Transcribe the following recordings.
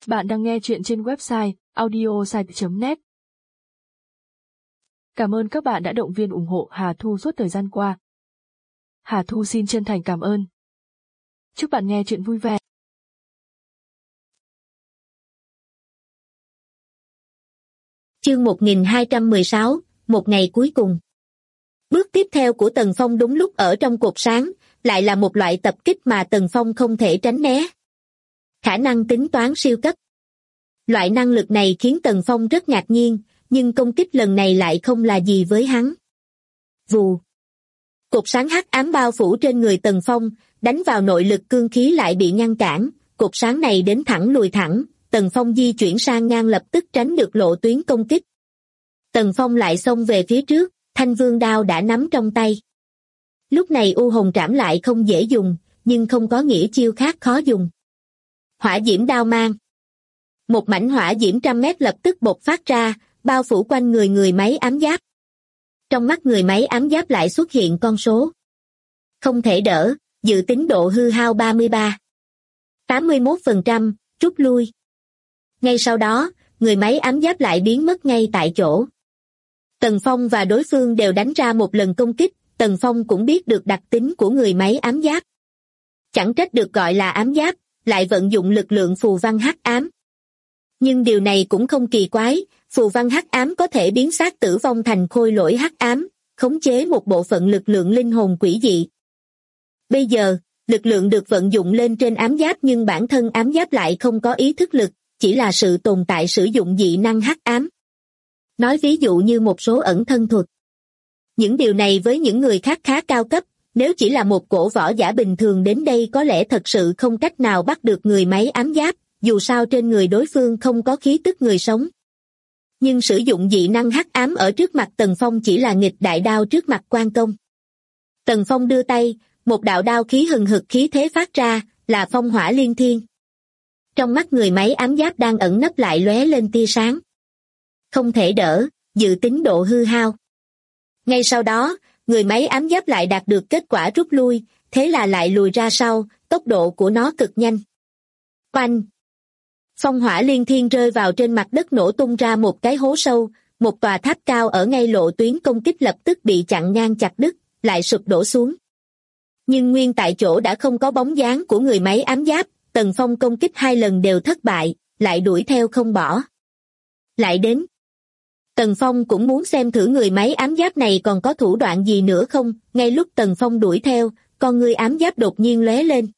Bạn đang nghe chuyện trên website audiosite.net. Cảm ơn các bạn đã động viên ủng hộ Hà Thu suốt thời gian qua. Hà Thu xin chân thành cảm ơn. Chúc bạn nghe chuyện vui vẻ. Chương 1216, một ngày cuối cùng. Bước tiếp theo của Tần Phong đúng lúc ở trong cột sáng, lại là một loại tập kích mà Tần Phong không thể tránh né. Khả năng tính toán siêu cấp. Loại năng lực này khiến Tần Phong rất ngạc nhiên, nhưng công kích lần này lại không là gì với hắn. Vù. Cột sáng hắc ám bao phủ trên người Tần Phong, đánh vào nội lực cương khí lại bị ngăn cản, cột sáng này đến thẳng lùi thẳng, Tần Phong di chuyển sang ngang lập tức tránh được lộ tuyến công kích. Tần Phong lại xông về phía trước, thanh vương đao đã nắm trong tay. Lúc này U Hồn Trảm lại không dễ dùng, nhưng không có nghĩa chiêu khác khó dùng. Hỏa diễm đao mang. Một mảnh hỏa diễm 100 mét lập tức bộc phát ra, bao phủ quanh người máy ám giáp. Trong mắt người máy ám giáp lại xuất hiện con số. Không thể đỡ, dự tính độ hư hao 33. 81%, rút lui. Ngay sau đó, người máy ám giáp lại biến mất ngay tại chỗ. Tần Phong và đối phương đều đánh ra một lần công kích, Tần Phong cũng biết được đặc tính của người máy ám giáp. Chẳng trách được gọi là ám giáp, lại vận dụng lực lượng phù văn hắc ám. Nhưng điều này cũng không kỳ quái, phù văn hắc ám có thể biến xác tử vong thành khôi lỗi hắc ám, khống chế một bộ phận lực lượng linh hồn quỷ dị. Bây giờ, lực lượng được vận dụng lên trên ám giáp nhưng bản thân ám giáp lại không có ý thức lực, chỉ là sự tồn tại sử dụng dị năng hắc ám. Nói ví dụ như một số ẩn thân thuật. Những điều này với những người khác khá cao cấp, nếu chỉ là một cổ võ giả bình thường đến đây có lẽ thật sự không cách nào bắt được người máy ám giáp, dù sao trên người đối phương không có khí tức người sống. Nhưng sử dụng dị năng hắc ám ở trước mặt Tần Phong chỉ là nghịch đại đao trước mặt quan công. Tần Phong đưa tay, một đạo đao khí hừng hực khí thế phát ra, là phong hỏa liên thiên. Trong mắt người máy ám giáp đang ẩn nấp lại lóe lên tia sáng. Không thể đỡ, dự tính độ hư hao. Ngay sau đó, người máy ám giáp lại đạt được kết quả rút lui, thế là lại lùi ra sau, tốc độ của nó cực nhanh. Oanh! Phong hỏa liên thiên rơi vào trên mặt đất nổ tung ra một cái hố sâu, một tòa tháp cao ở ngay lộ tuyến công kích lập tức bị chặn ngang chặt đứt, lại sụp đổ xuống. Nhưng nguyên tại chỗ đã không có bóng dáng của người máy ám giáp, Tần Phong công kích 2 lần đều thất bại, lại đuổi theo không bỏ. Lại đến. Tần Phong cũng muốn xem thử người máy ám giáp này còn có thủ đoạn gì nữa không, ngay lúc Tần Phong đuổi theo, con người ám giáp đột nhiên lóe lên.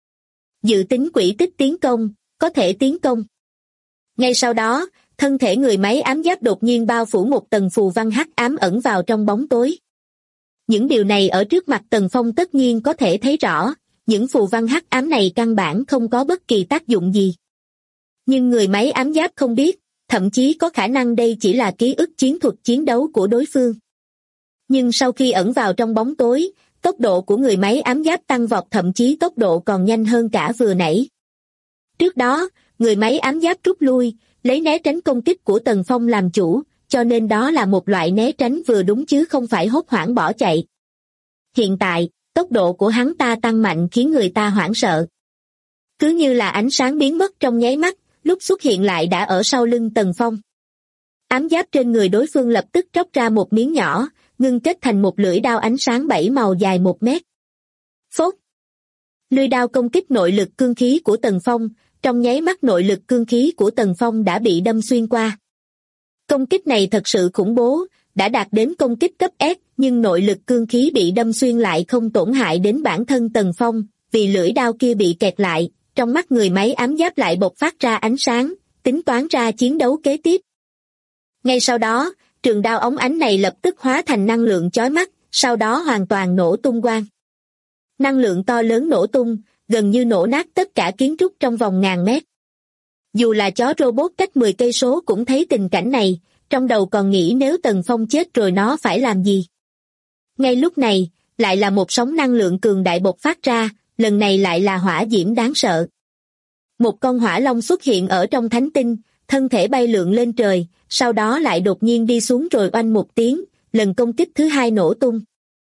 Dự tính quỹ tích tiến công, có thể tiến công. Ngay sau đó, thân thể người máy ám giáp đột nhiên bao phủ một tầng phù văn hắc ám ẩn vào trong bóng tối. Những điều này ở trước mặt Tần Phong tất nhiên có thể thấy rõ, những phù văn hắc ám này căn bản không có bất kỳ tác dụng gì. Nhưng người máy ám giáp không biết, thậm chí có khả năng đây chỉ là ký ức chiến thuật chiến đấu của đối phương. Nhưng sau khi ẩn vào trong bóng tối, tốc độ của người máy ám giáp tăng vọt, thậm chí tốc độ còn nhanh hơn cả vừa nãy. Trước đó, người máy ám giáp rút lui, lấy né tránh công kích của Tần Phong làm chủ, cho nên đó là một loại né tránh vừa đúng chứ không phải hốt hoảng bỏ chạy. Hiện tại, tốc độ của hắn ta tăng mạnh khiến người ta hoảng sợ. Cứ như là ánh sáng biến mất trong nháy mắt, lúc xuất hiện lại đã ở sau lưng Tần Phong. Ám giáp trên người đối phương lập tức tróc ra một miếng nhỏ, ngưng kết thành một lưỡi đao ánh sáng 7 màu dài 1 mét. Phốt! Lưỡi đao công kích nội lực cương khí của Tần Phong, trong nháy mắt nội lực cương khí của Tần Phong đã bị đâm xuyên qua. Công kích này thật sự khủng bố, đã đạt đến công kích cấp S, nhưng nội lực cương khí bị đâm xuyên lại không tổn hại đến bản thân Tần Phong, vì lưỡi đao kia bị kẹt lại, trong mắt người máy ám giáp lại bộc phát ra ánh sáng, tính toán ra chiến đấu kế tiếp. Ngay sau đó, trường đao óng ánh này lập tức hóa thành năng lượng chói mắt, sau đó hoàn toàn nổ tung quang. Năng lượng to lớn nổ tung, gần như nổ nát tất cả kiến trúc trong vòng ngàn mét. Dù là chó robot cách 10 cây số cũng thấy tình cảnh này, trong đầu còn nghĩ nếu Tần Phong chết rồi nó phải làm gì. Ngay lúc này, lại là một sóng năng lượng cường đại bộc phát ra, lần này lại là hỏa diễm đáng sợ. Một con hỏa long xuất hiện ở trong thánh tinh, thân thể bay lượn lên trời, sau đó lại đột nhiên đi xuống rồi oanh một tiếng, lần công kích thứ 2 nổ tung.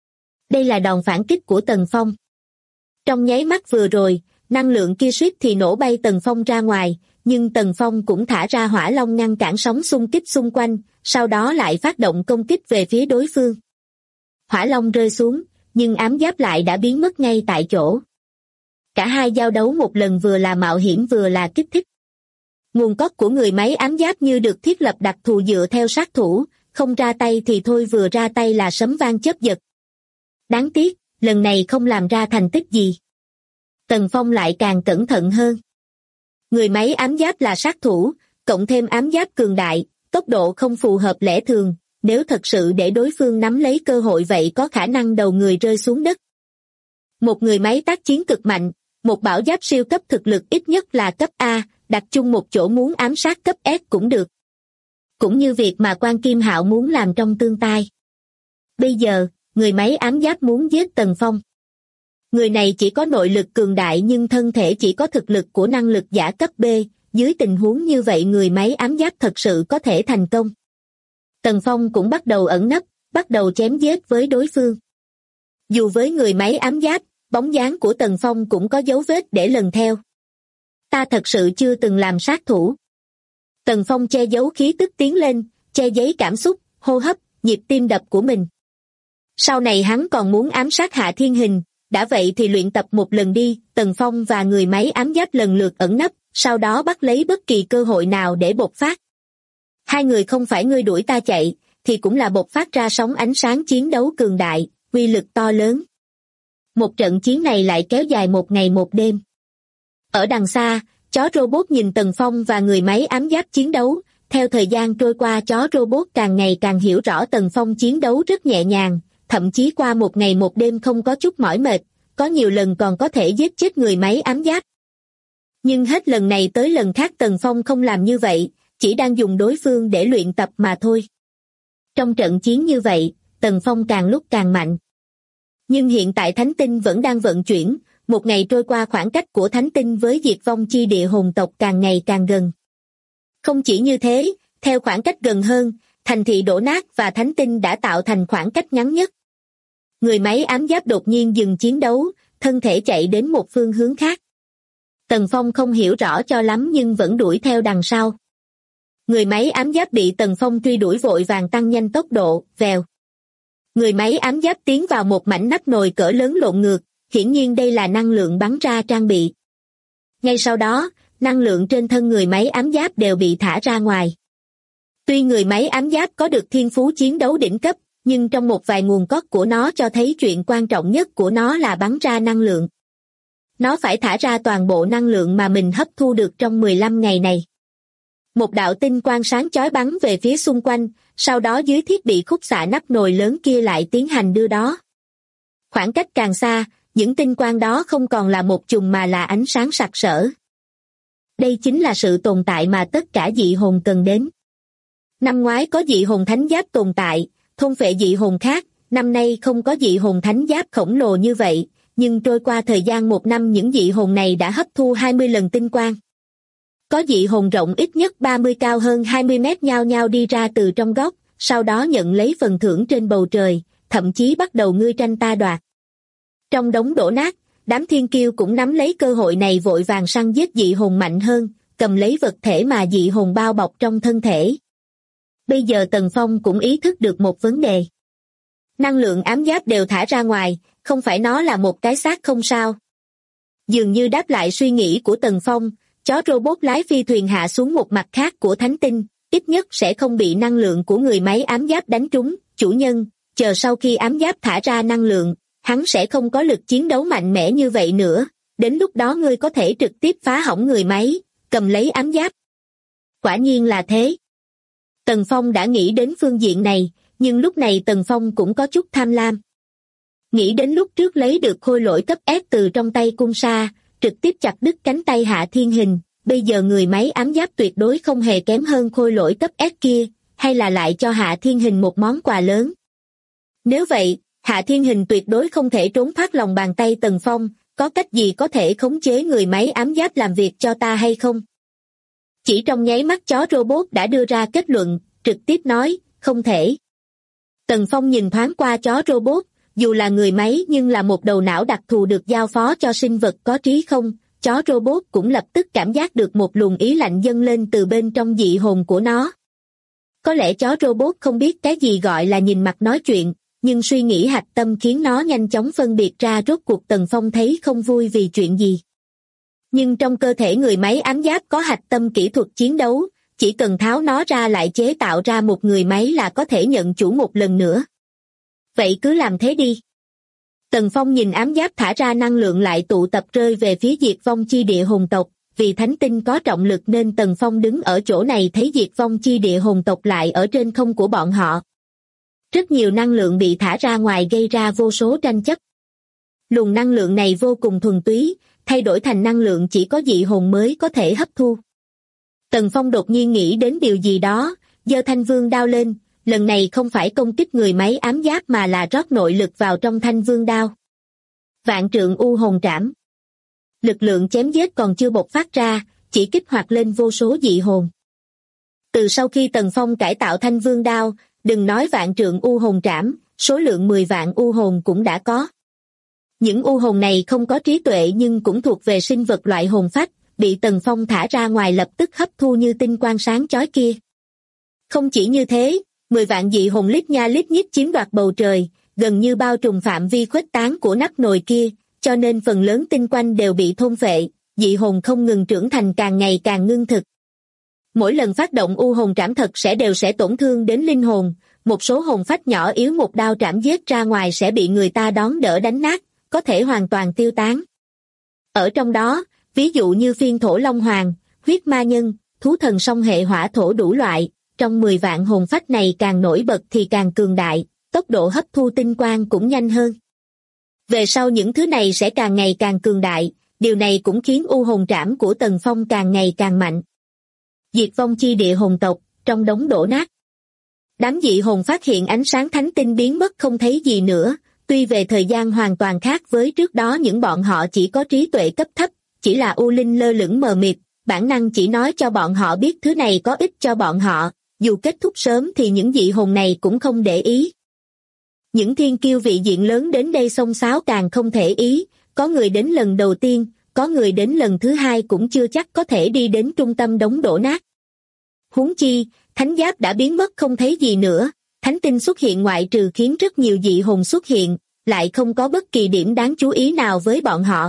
Đây là đòn phản kích của Tần Phong. Trong nháy mắt vừa rồi, năng lượng kia suýt thì nổ bay Tần Phong ra ngoài, nhưng Tần Phong cũng thả ra hỏa long ngăn cản sóng xung kích xung quanh, sau đó lại phát động công kích về phía đối phương. Hỏa long rơi xuống, nhưng ám giáp lại đã biến mất ngay tại chỗ. Cả hai giao đấu một lần vừa là mạo hiểm vừa là kích thích. Nguồn gốc của người máy ám giáp như được thiết lập đặc thù dựa theo sát thủ, không ra tay thì thôi, vừa ra tay là sấm vang chớp giật. Đáng tiếc, lần này không làm ra thành tích gì. Tần Phong lại càng cẩn thận hơn. Người máy ám giáp là sát thủ, cộng thêm ám giáp cường đại, tốc độ không phù hợp lẽ thường, nếu thật sự để đối phương nắm lấy cơ hội vậy có khả năng đầu người rơi xuống đất. Một người máy tác chiến cực mạnh, một bảo giáp siêu cấp thực lực ít nhất là cấp A, đặt chung một chỗ muốn ám sát cấp S cũng được. Cũng như việc mà Quan Kim Hạo muốn làm trong tương tai. Bây giờ, người máy ám giáp muốn giết Tần Phong. Người này chỉ có nội lực cường đại nhưng thân thể chỉ có thực lực của năng lực giả cấp B, dưới tình huống như vậy người máy ám giáp thật sự có thể thành công. Tần Phong cũng bắt đầu ẩn nấp, bắt đầu chém giết với đối phương. Dù với người máy ám giáp, bóng dáng của Tần Phong cũng có dấu vết để lần theo. Ta thật sự chưa từng làm sát thủ. Tần Phong che giấu khí tức tiến lên, che giấu cảm xúc, hô hấp, nhịp tim đập của mình. Sau này hắn còn muốn ám sát Hạ Thiên Hình, đã vậy thì luyện tập một lần đi. Tần Phong và người máy ám giáp lần lượt ẩn nấp, sau đó bắt lấy bất kỳ cơ hội nào để bộc phát. Hai người không phải ngươi đuổi ta chạy, thì cũng là bộc phát ra sóng ánh sáng chiến đấu cường đại, uy lực to lớn. Một trận chiến này lại kéo dài một ngày một đêm. Ở đằng xa, chó robot nhìn Tần Phong và người máy ám giáp chiến đấu, theo thời gian trôi qua chó robot càng ngày càng hiểu rõ Tần Phong chiến đấu rất nhẹ nhàng, thậm chí qua một ngày một đêm không có chút mỏi mệt, có nhiều lần còn có thể giết chết người máy ám giáp. Nhưng hết lần này tới lần khác Tần Phong không làm như vậy, chỉ đang dùng đối phương để luyện tập mà thôi. Trong trận chiến như vậy, Tần Phong càng lúc càng mạnh. Nhưng hiện tại Thánh Tinh vẫn đang vận chuyển, một ngày trôi qua khoảng cách của Thánh Tinh với diệt vong chi địa hồn tộc càng ngày càng gần. Không chỉ như thế, theo khoảng cách gần hơn, thành thị đổ nát và Thánh Tinh đã tạo thành khoảng cách ngắn nhất. Người máy ám giáp đột nhiên dừng chiến đấu, thân thể chạy đến một phương hướng khác. Tần Phong không hiểu rõ cho lắm nhưng vẫn đuổi theo đằng sau. Người máy ám giáp bị Tần Phong truy đuổi vội vàng tăng nhanh tốc độ, vèo. Người máy ám giáp tiến vào một mảnh nắp nồi cỡ lớn lộn ngược, hiển nhiên đây là năng lượng bắn ra trang bị. Ngay sau đó, năng lượng trên thân người máy ám giáp đều bị thả ra ngoài. Tuy người máy ám giáp có được thiên phú chiến đấu đỉnh cấp, nhưng trong một vài nguồn code của nó cho thấy chuyện quan trọng nhất của nó là bắn ra năng lượng. Nó phải thả ra toàn bộ năng lượng mà mình hấp thu được trong 15 ngày này. Một đạo tinh quang sáng chói bắn về phía xung quanh, sau đó dưới thiết bị khúc xạ nắp nồi lớn kia lại tiến hành đưa đó. Khoảng cách càng xa, những tinh quang đó không còn là một chùm mà là ánh sáng sặc sỡ. Đây chính là sự tồn tại mà tất cả dị hồn cần đến. Năm ngoái có dị hồn thánh giáp tồn tại, thôn phệ dị hồn khác, năm nay không có dị hồn thánh giáp khổng lồ như vậy, nhưng trôi qua thời gian một năm những dị hồn này đã hấp thu 20 lần tinh quang. Có dị hồn rộng ít nhất 30 cao hơn 20 mét nhao nhao đi ra từ trong góc, sau đó nhận lấy phần thưởng trên bầu trời, thậm chí bắt đầu ngươi tranh ta đoạt. Trong đống đổ nát, đám thiên kiêu cũng nắm lấy cơ hội này vội vàng săn giết dị hồn mạnh hơn, cầm lấy vật thể mà dị hồn bao bọc trong thân thể. Bây giờ Tần Phong cũng ý thức được một vấn đề. Năng lượng ám giáp đều thả ra ngoài, không phải nó là một cái xác không sao. Dường như đáp lại suy nghĩ của Tần Phong, chó robot lái phi thuyền hạ xuống một mặt khác của Thánh Tinh, ít nhất sẽ không bị năng lượng của người máy ám giáp đánh trúng. Chủ nhân, chờ sau khi ám giáp thả ra năng lượng, hắn sẽ không có lực chiến đấu mạnh mẽ như vậy nữa, đến lúc đó ngươi có thể trực tiếp phá hỏng người máy, cầm lấy ám giáp. Quả nhiên là thế. Tần Phong đã nghĩ đến phương diện này, nhưng lúc này Tần Phong cũng có chút tham lam. Nghĩ đến lúc trước lấy được khôi lỗi cấp S từ trong tay cung sa, trực tiếp chặt đứt cánh tay Hạ Thiên Hình, bây giờ người máy ám giáp tuyệt đối không hề kém hơn khôi lỗi cấp S kia, hay là lại cho Hạ Thiên Hình một món quà lớn. Nếu vậy, Hạ Thiên Hình tuyệt đối không thể trốn thoát lòng bàn tay Tần Phong, có cách gì có thể khống chế người máy ám giáp làm việc cho ta hay không? Chỉ trong nháy mắt chó robot đã đưa ra kết luận, trực tiếp nói, không thể. Tần Phong nhìn thoáng qua chó robot, dù là người máy nhưng là một đầu não đặc thù được giao phó cho sinh vật có trí không, chó robot cũng lập tức cảm giác được một luồng ý lạnh dâng lên từ bên trong dị hồn của nó. Có lẽ chó robot không biết cái gì gọi là nhìn mặt nói chuyện, nhưng suy nghĩ hạch tâm khiến nó nhanh chóng phân biệt ra rốt cuộc Tần Phong thấy không vui vì chuyện gì. Nhưng trong cơ thể người máy ám giáp có hạch tâm kỹ thuật chiến đấu, chỉ cần tháo nó ra lại chế tạo ra một người máy là có thể nhận chủ một lần nữa. Vậy cứ làm thế đi. Tần Phong nhìn ám giáp thả ra năng lượng lại tụ tập rơi về phía diệt vong chi địa hồn tộc, vì thánh tinh có trọng lực nên Tần Phong đứng ở chỗ này thấy diệt vong chi địa hồn tộc lại ở trên không của bọn họ. Rất nhiều năng lượng bị thả ra ngoài gây ra vô số tranh chấp. Luồng năng lượng này vô cùng thuần túy, thay đổi thành năng lượng chỉ có dị hồn mới có thể hấp thu. Tần Phong đột nhiên nghĩ đến điều gì đó, giơ thanh vương đao lên, lần này không phải công kích người máy ám giáp mà là rót nội lực vào trong thanh vương đao. Vạn trượng u hồn trảm. Lực lượng chém giết còn chưa bộc phát ra, chỉ kích hoạt lên vô số dị hồn. Từ sau khi Tần Phong cải tạo thanh vương đao, đừng nói vạn trượng u hồn trảm, số lượng 10 vạn u hồn cũng đã có. Những u hồn này không có trí tuệ nhưng cũng thuộc về sinh vật loại hồn phách, bị Tần Phong thả ra ngoài lập tức hấp thu như tinh quang sáng chói kia. Không chỉ như thế, 10 vạn dị hồn lít nha lít nhít chiếm đoạt bầu trời, gần như bao trùm phạm vi khuếch tán của nắp nồi kia, cho nên phần lớn tinh quang đều bị thôn phệ, dị hồn không ngừng trưởng thành càng ngày càng ngưng thực. Mỗi lần phát động u hồn trảm thật đều sẽ tổn thương đến linh hồn, một số hồn phách nhỏ yếu một đao trảm giết ra ngoài sẽ bị người ta đón đỡ đánh nát, có thể hoàn toàn tiêu tán. Ở trong đó, ví dụ như phiên thổ long hoàng, huyết ma nhân, thú thần song hệ hỏa thổ đủ loại, trong 10 vạn hồn phách này càng nổi bật thì càng cường đại, tốc độ hấp thu tinh quang cũng nhanh hơn. Về sau những thứ này sẽ càng ngày càng cường đại, điều này cũng khiến u hồn trảm của Tần Phong càng ngày càng mạnh. Diệt vong chi địa hồn tộc, trong đống đổ nát. Đám dị hồn phát hiện ánh sáng thánh tinh biến mất không thấy gì nữa, tuy về thời gian hoàn toàn khác với trước đó những bọn họ chỉ có trí tuệ cấp thấp, chỉ là u linh lơ lửng mờ mịt, bản năng chỉ nói cho bọn họ biết thứ này có ích cho bọn họ, dù kết thúc sớm thì những dị hồn này cũng không để ý. Những thiên kiêu vị diện lớn đến đây xông xáo càng không thể ý, có người đến lần đầu tiên, có người đến lần thứ hai cũng chưa chắc có thể đi đến trung tâm đống đổ nát. Huống chi, thánh giáp đã biến mất không thấy gì nữa, thánh tinh xuất hiện ngoại trừ khiến rất nhiều dị hồn xuất hiện, lại không có bất kỳ điểm đáng chú ý nào với bọn họ.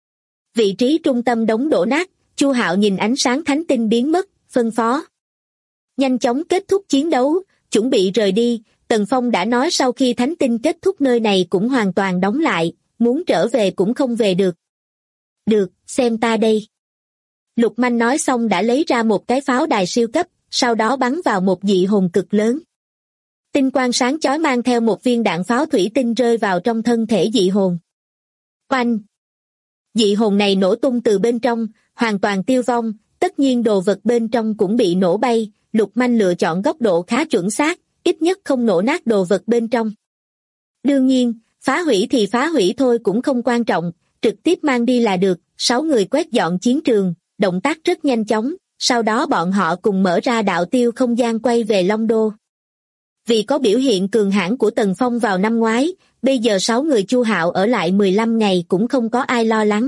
Vị trí trung tâm đống đổ nát, Chu Hạo nhìn ánh sáng thánh tinh biến mất, phân phó. Nhanh chóng kết thúc chiến đấu, chuẩn bị rời đi, Tần Phong đã nói sau khi thánh tinh kết thúc nơi này cũng hoàn toàn đóng lại, muốn trở về cũng không về được. Được, xem ta đây. Lục Manh nói xong đã lấy ra một cái pháo đài siêu cấp, sau đó bắn vào một dị hồn cực lớn. Tinh quang sáng chói mang theo một viên đạn pháo thủy tinh rơi vào trong thân thể dị hồn. Oanh! Dị hồn này nổ tung từ bên trong, hoàn toàn tiêu vong, tất nhiên đồ vật bên trong cũng bị nổ bay, Lục Manh lựa chọn góc độ khá chuẩn xác, ít nhất không nổ nát đồ vật bên trong. Đương nhiên, phá hủy thì phá hủy thôi cũng không quan trọng, trực tiếp mang đi là được, 6 người quét dọn chiến trường, động tác rất nhanh chóng, sau đó bọn họ cùng mở ra đạo tiêu không gian quay về Long Đô. Vì có biểu hiện cường hãn của Tần Phong vào năm ngoái, bây giờ 6 người Chu Hạo ở lại 15 ngày cũng không có ai lo lắng.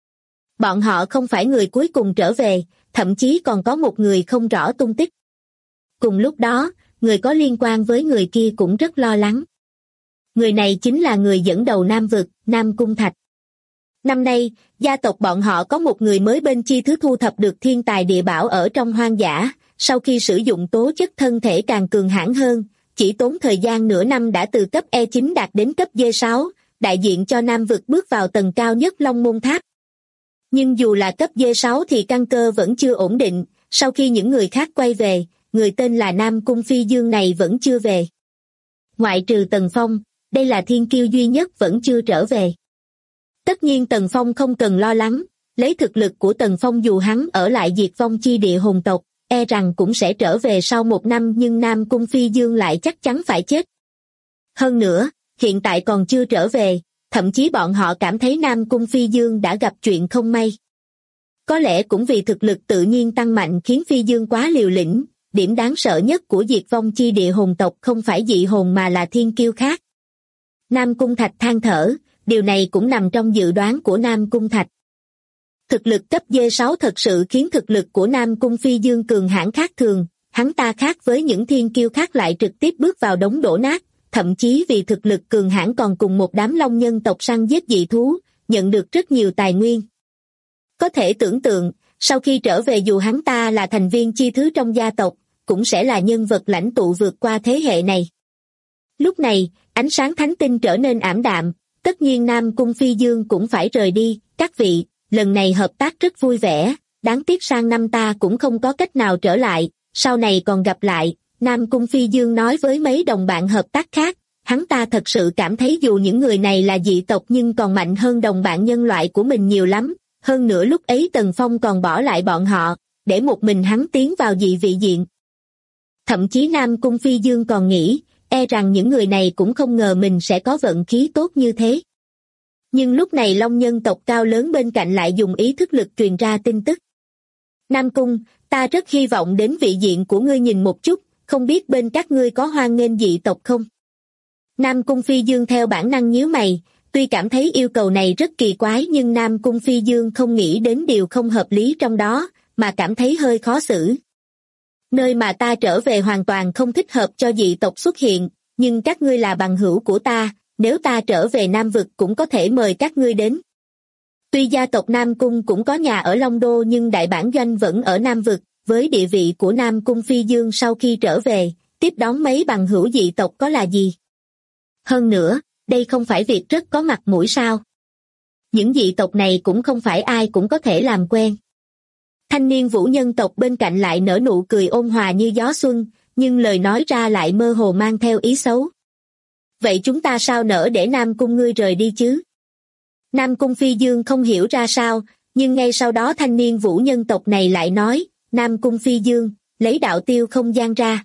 Bọn họ không phải người cuối cùng trở về, thậm chí còn có một người không rõ tung tích. Cùng lúc đó, người có liên quan với người kia cũng rất lo lắng. Người này chính là người dẫn đầu Nam Vực, Nam Cung Thạch. Năm nay, gia tộc bọn họ có một người mới bên chi thứ thu thập được thiên tài địa bảo ở trong hoang dã, sau khi sử dụng tố chất thân thể càng cường hãn hơn, chỉ tốn thời gian nửa năm đã từ cấp E9 đạt đến cấp D6, đại diện cho Nam Vực bước vào tầng cao nhất Long Môn Tháp. Nhưng dù là cấp D6 thì căn cơ vẫn chưa ổn định, sau khi những người khác quay về, người tên là Nam Cung Phi Dương này vẫn chưa về. Ngoại trừ Tần Phong, đây là thiên kiêu duy nhất vẫn chưa trở về. Tất nhiên Tần Phong không cần lo lắng, lấy thực lực của Tần Phong dù hắn ở lại diệt vong chi địa hồn tộc, e rằng cũng sẽ trở về sau 1 năm nhưng Nam Cung Phi Dương lại chắc chắn phải chết. Hơn nữa, hiện tại còn chưa trở về, thậm chí bọn họ cảm thấy Nam Cung Phi Dương đã gặp chuyện không may. Có lẽ cũng vì thực lực tự nhiên tăng mạnh khiến Phi Dương quá liều lĩnh, điểm đáng sợ nhất của diệt vong chi địa hồn tộc không phải dị hồn mà là thiên kiêu khác. Nam Cung Thạch than thở, điều này cũng nằm trong dự đoán của Nam Cung Thạch. Thực lực cấp D6 thật sự khiến thực lực của Nam Cung Phi Dương cường hãn khác thường, hắn ta khác với những thiên kiêu khác lại trực tiếp bước vào đống đổ nát, thậm chí vì thực lực cường hãn còn cùng một đám long nhân tộc săn giết dị thú, nhận được rất nhiều tài nguyên. Có thể tưởng tượng, sau khi trở về dù hắn ta là thành viên chi thứ trong gia tộc, cũng sẽ là nhân vật lãnh tụ vượt qua thế hệ này. Lúc này, ánh sáng thánh tinh trở nên ảm đạm, tất nhiên Nam Cung Phi Dương cũng phải rời đi. Các vị, lần này hợp tác rất vui vẻ, đáng tiếc sang năm ta cũng không có cách nào trở lại, sau này còn gặp lại. Nam Cung Phi Dương nói với mấy đồng bạn hợp tác khác, hắn ta thật sự cảm thấy dù những người này là dị tộc nhưng còn mạnh hơn đồng bạn nhân loại của mình nhiều lắm, hơn nữa lúc ấy Tần Phong còn bỏ lại bọn họ, để một mình hắn tiến vào dị vị diện. Thậm chí Nam Cung Phi Dương còn nghĩ, e rằng những người này cũng không ngờ mình sẽ có vận khí tốt như thế. Nhưng lúc này Long nhân tộc cao lớn bên cạnh lại dùng ý thức lực truyền ra tin tức. Nam Cung, ta rất hy vọng đến vị diện của ngươi nhìn một chút, không biết bên các ngươi có hoan nghênh dị tộc không? Nam Cung Phi Dương theo bản năng nhíu mày, tuy cảm thấy yêu cầu này rất kỳ quái nhưng Nam Cung Phi Dương không nghĩ đến điều không hợp lý trong đó, mà cảm thấy hơi khó xử. Nơi mà ta trở về hoàn toàn không thích hợp cho dị tộc xuất hiện, nhưng các ngươi là bằng hữu của ta, nếu ta trở về Nam Vực cũng có thể mời các ngươi đến. Tuy gia tộc Nam Cung cũng có nhà ở Long Đô nhưng đại bản doanh vẫn ở Nam Vực, với địa vị của Nam Cung Phi Dương sau khi trở về, tiếp đón mấy bằng hữu dị tộc có là gì? Hơn nữa, đây không phải việc rất có mặt mũi sao? Những dị tộc này cũng không phải ai cũng có thể làm quen. Thanh niên vũ nhân tộc bên cạnh lại nở nụ cười ôn hòa như gió xuân, nhưng lời nói ra lại mơ hồ mang theo ý xấu. Vậy chúng ta sao nỡ để Nam Cung ngươi rời đi chứ? Nam Cung Phi Dương không hiểu ra sao, nhưng ngay sau đó thanh niên vũ nhân tộc này lại nói, Nam Cung Phi Dương, lấy đạo tiêu không gian ra.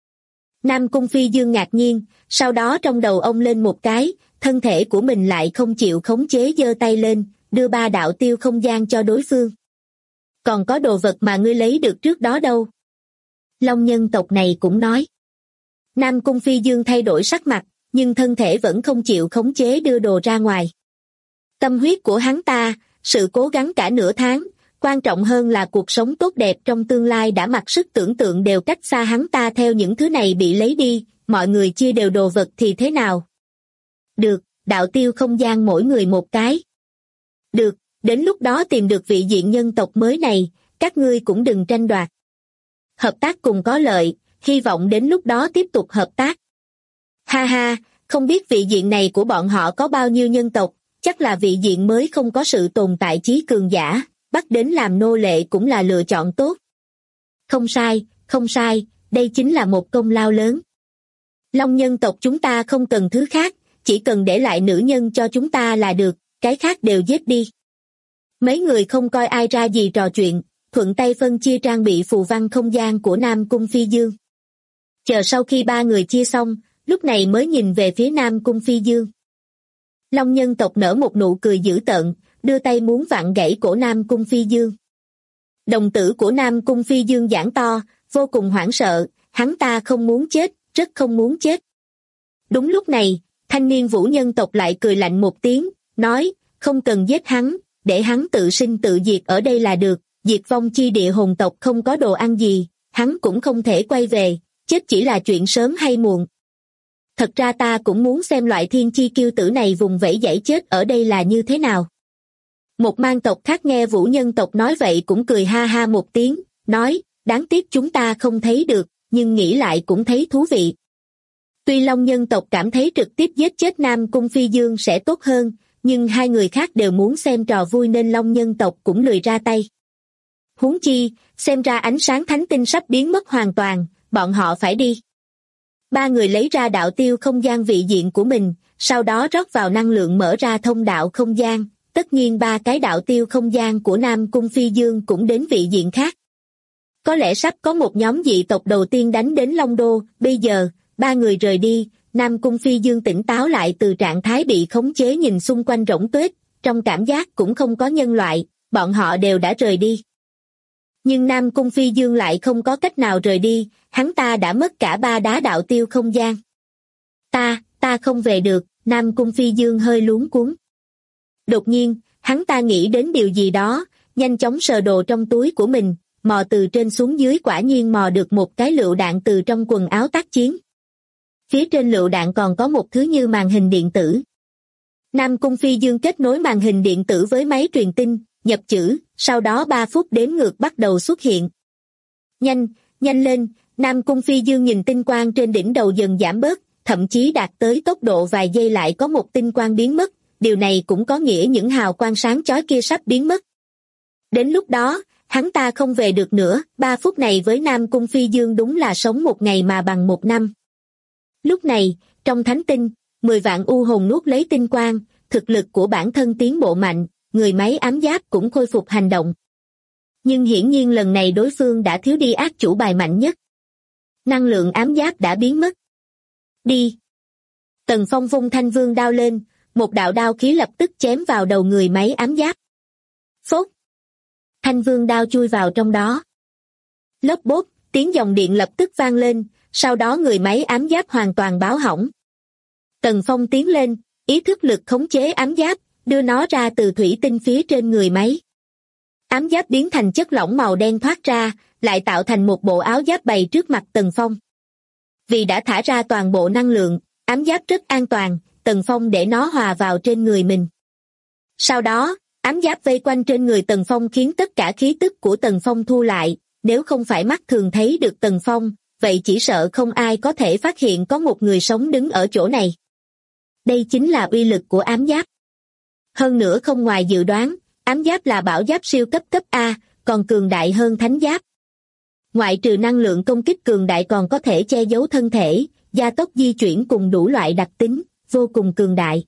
Nam Cung Phi Dương ngạc nhiên, sau đó trong đầu ông lên một cái, thân thể của mình lại không chịu khống chế giơ tay lên, đưa 3 đạo tiêu không gian cho đối phương. Còn có đồ vật mà ngươi lấy được trước đó đâu? Long nhân tộc này cũng nói. Nam Cung Phi Dương thay đổi sắc mặt, nhưng thân thể vẫn không chịu khống chế đưa đồ ra ngoài. Tâm huyết của hắn ta, sự cố gắng cả nửa tháng, quan trọng hơn là cuộc sống tốt đẹp trong tương lai đã mặc sức tưởng tượng đều cách xa hắn ta theo những thứ này bị lấy đi, mọi người chia đều đồ vật thì thế nào? Được, đạo tiêu không gian mỗi người một cái. Được, đến lúc đó tìm được vị diện nhân tộc mới này, các ngươi cũng đừng tranh đoạt. Hợp tác cùng có lợi, hy vọng đến lúc đó tiếp tục hợp tác. Ha ha, không biết vị diện này của bọn họ có bao nhiêu nhân tộc, chắc là vị diện mới không có sự tồn tại chí cường giả, bắt đến làm nô lệ cũng là lựa chọn tốt. Không sai, đây chính là một công lao lớn. Long nhân tộc chúng ta không cần thứ khác, chỉ cần để lại nữ nhân cho chúng ta là được, cái khác đều giết đi. Mấy người không coi ai ra gì trò chuyện, thuận tay phân chia trang bị phù văn không gian của Nam Cung Phi Dương. Chờ sau khi 3 người chia xong, lúc này mới nhìn về phía Nam Cung Phi Dương. Long nhân tộc nở một nụ cười dữ tợn, đưa tay muốn vặn gãy cổ Nam Cung Phi Dương. Đồng tử của Nam Cung Phi Dương giãn to, vô cùng hoảng sợ, hắn ta không muốn chết, rất không muốn chết. Đúng lúc này, thanh niên vũ nhân tộc lại cười lạnh một tiếng, nói, không cần giết hắn, để hắn tự sinh tự diệt ở đây là được, diệt vong chi địa hồn tộc không có đồ ăn gì, hắn cũng không thể quay về, chết chỉ là chuyện sớm hay muộn. Thật ra ta cũng muốn xem loại thiên chi kiêu tử này vùng vẫy giải chết ở đây là như thế nào. Một mang tộc khác nghe vũ nhân tộc nói vậy cũng cười ha ha một tiếng, nói, đáng tiếc chúng ta không thấy được, nhưng nghĩ lại cũng thấy thú vị. Tuy Long nhân tộc cảm thấy trực tiếp giết chết Nam Cung Phi Dương sẽ tốt hơn, nhưng hai người khác đều muốn xem trò vui nên Long nhân tộc cũng lười ra tay. Huống chi, xem ra ánh sáng thánh tinh sắp biến mất hoàn toàn, bọn họ phải đi. 3 người lấy ra đạo tiêu không gian vị diện của mình, sau đó rót vào năng lượng mở ra thông đạo không gian, tất nhiên 3 cái đạo tiêu không gian của Nam Cung Phi Dương cũng đến vị diện khác. Có lẽ sắp có một nhóm dị tộc đầu tiên đánh đến Long Đô, bây giờ, 3 người rời đi, Nam Cung Phi Dương tỉnh táo lại từ trạng thái bị khống chế nhìn xung quanh rỗng tuếch, trong cảm giác cũng không có nhân loại, bọn họ đều đã rời đi. Nhưng Nam Cung Phi Dương lại không có cách nào rời đi, hắn ta đã mất cả 3 đá đạo tiêu không gian. Ta không về được, Nam Cung Phi Dương hơi luống cuống. Đột nhiên, hắn ta nghĩ đến điều gì đó, nhanh chóng sờ đồ trong túi của mình, mò từ trên xuống dưới quả nhiên mò được một cái lựu đạn từ trong quần áo tác chiến. Phía trên lựu đạn còn có một thứ như màn hình điện tử. Nam Cung Phi Dương kết nối màn hình điện tử với máy truyền tin, nhập chữ, sau đó 3 phút đếm ngược bắt đầu xuất hiện. Nhanh, nhanh lên, Nam Cung Phi Dương nhìn tinh quang trên đỉnh đầu dần giảm bớt, thậm chí đạt tới tốc độ vài giây lại có một tinh quang biến mất, điều này cũng có nghĩa những hào quang sáng chói kia sắp biến mất. Đến lúc đó, hắn ta không về được nữa, 3 phút này với Nam Cung Phi Dương đúng là sống một ngày mà bằng một năm. Lúc này, trong thánh tinh, 10 vạn u hồn nuốt lấy tinh quang, thực lực của bản thân tiến bộ mạnh, người máy ám giáp cũng khôi phục hành động. Nhưng hiển nhiên lần này đối phương đã thiếu đi ác chủ bài mạnh nhất. Năng lượng ám giáp đã biến mất. Đi! Tần Phong vung thanh vương đao lên, một đạo đao khí lập tức chém vào đầu người máy ám giáp. Phốt! Thanh vương đao chui vào trong đó. Lốp bốp, tiếng dòng điện lập tức vang lên, sau đó người máy ám giáp hoàn toàn báo hỏng. Tần Phong tiến lên, ý thức lực khống chế ám giáp, đưa nó ra từ thủy tinh phía trên người máy. Ám giáp biến thành chất lỏng màu đen thoát ra, lại tạo thành một bộ áo giáp bày trước mặt Tần Phong. Vì đã thả ra toàn bộ năng lượng, ám giáp rất an toàn, Tần Phong để nó hòa vào trên người mình. Sau đó, ám giáp vây quanh trên người Tần Phong khiến tất cả khí tức của Tần Phong thu lại, nếu không phải mắt thường thấy được Tần Phong, vậy chỉ sợ không ai có thể phát hiện có một người sống đứng ở chỗ này. Đây chính là uy lực của ám giáp. Hơn nữa không ngoài dự đoán, ám giáp là bảo giáp siêu cấp A, còn cường đại hơn thánh giáp. Ngoại trừ năng lượng công kích cường đại còn có thể che giấu thân thể, gia tốc di chuyển cùng đủ loại đặc tính, vô cùng cường đại.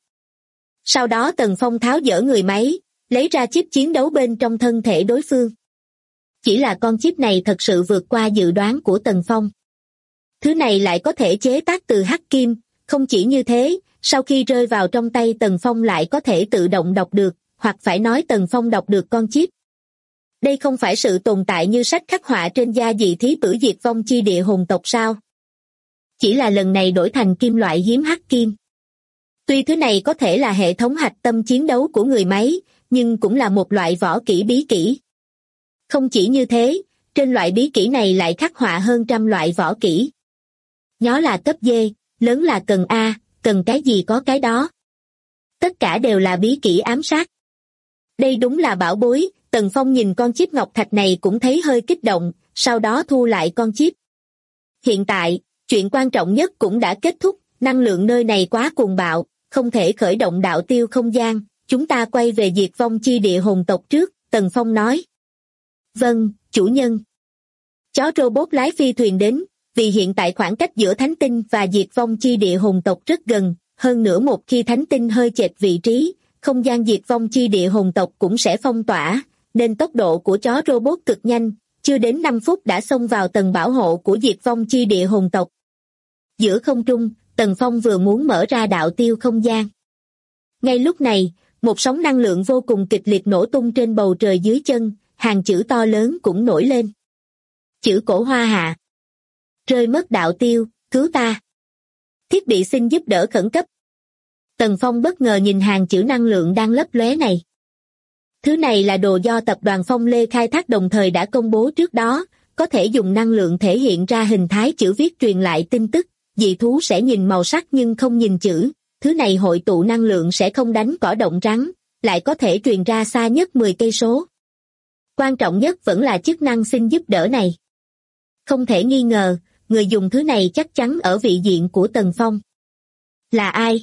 Sau đó Tần Phong tháo dỡ người máy, lấy ra chip chiến đấu bên trong thân thể đối phương. Chỉ là con chip này thật sự vượt qua dự đoán của Tần Phong. Thứ này lại có thể chế tác từ hắc kim, không chỉ như thế, sau khi rơi vào trong tay Tần Phong lại có thể tự động đọc được, hoặc phải nói Tần Phong đọc được con chip. Đây không phải sự tồn tại như sách khắc họa trên da dị thí bử diệt vong chi địa hồn tộc sao? Chỉ là lần này đổi thành kim loại hiếm hắc kim. Tuy thứ này có thể là hệ thống hạch tâm chiến đấu của người máy, nhưng cũng là một loại võ kỹ bí kỹ. Không chỉ như thế, trên loại bí kỹ này lại khắc họa hơn trăm loại võ kỹ. Nhỏ là cấp D, lớn là cần A, cần cái gì có cái đó. Tất cả đều là bí kỹ ám sát. Đây đúng là bảo bối, Tần Phong nhìn con chip ngọc thạch này cũng thấy hơi kích động, sau đó thu lại con chip. Hiện tại, chuyện quan trọng nhất cũng đã kết thúc, năng lượng nơi này quá cuồng bạo, không thể khởi động đạo tiêu không gian, chúng ta quay về diệt vong chi địa hồn tộc trước, Tần Phong nói. Vâng, chủ nhân. Chó robot lái phi thuyền đến, vì hiện tại khoảng cách giữa thánh tinh và diệt vong chi địa hồn tộc rất gần, hơn nữa một khi thánh tinh hơi chệch vị trí, không gian diệt vong chi địa hồn tộc cũng sẽ phong tỏa, nên tốc độ của chó robot cực nhanh, chưa đến 5 phút đã xông vào tầng bảo hộ của diệt vong chi địa hồn tộc. Giữa không trung, Tần Phong vừa muốn mở ra đạo tiêu không gian. Ngay lúc này, một sóng năng lượng vô cùng kịch liệt nổ tung trên bầu trời dưới chân, hàng chữ to lớn cũng nổi lên. Chữ cổ Hoa Hạ. Rơi mất đạo tiêu, cứu ta. Thiết bị xin giúp đỡ khẩn cấp. Tần Phong bất ngờ nhìn hàng chữ năng lượng đang lấp lóe này. Thứ này là đồ do tập đoàn Phong Lê khai thác đồng thời đã công bố trước đó, có thể dùng năng lượng thể hiện ra hình thái chữ viết truyền lại tin tức, dị thú sẽ nhìn màu sắc nhưng không nhìn chữ, thứ này hội tụ năng lượng sẽ không đánh cỏ động rắn, lại có thể truyền ra xa nhất 10 cây số. Quan trọng nhất vẫn là chức năng xin giúp đỡ này. Không thể nghi ngờ, người dùng thứ này chắc chắn ở vị diện của Tần Phong. Là ai?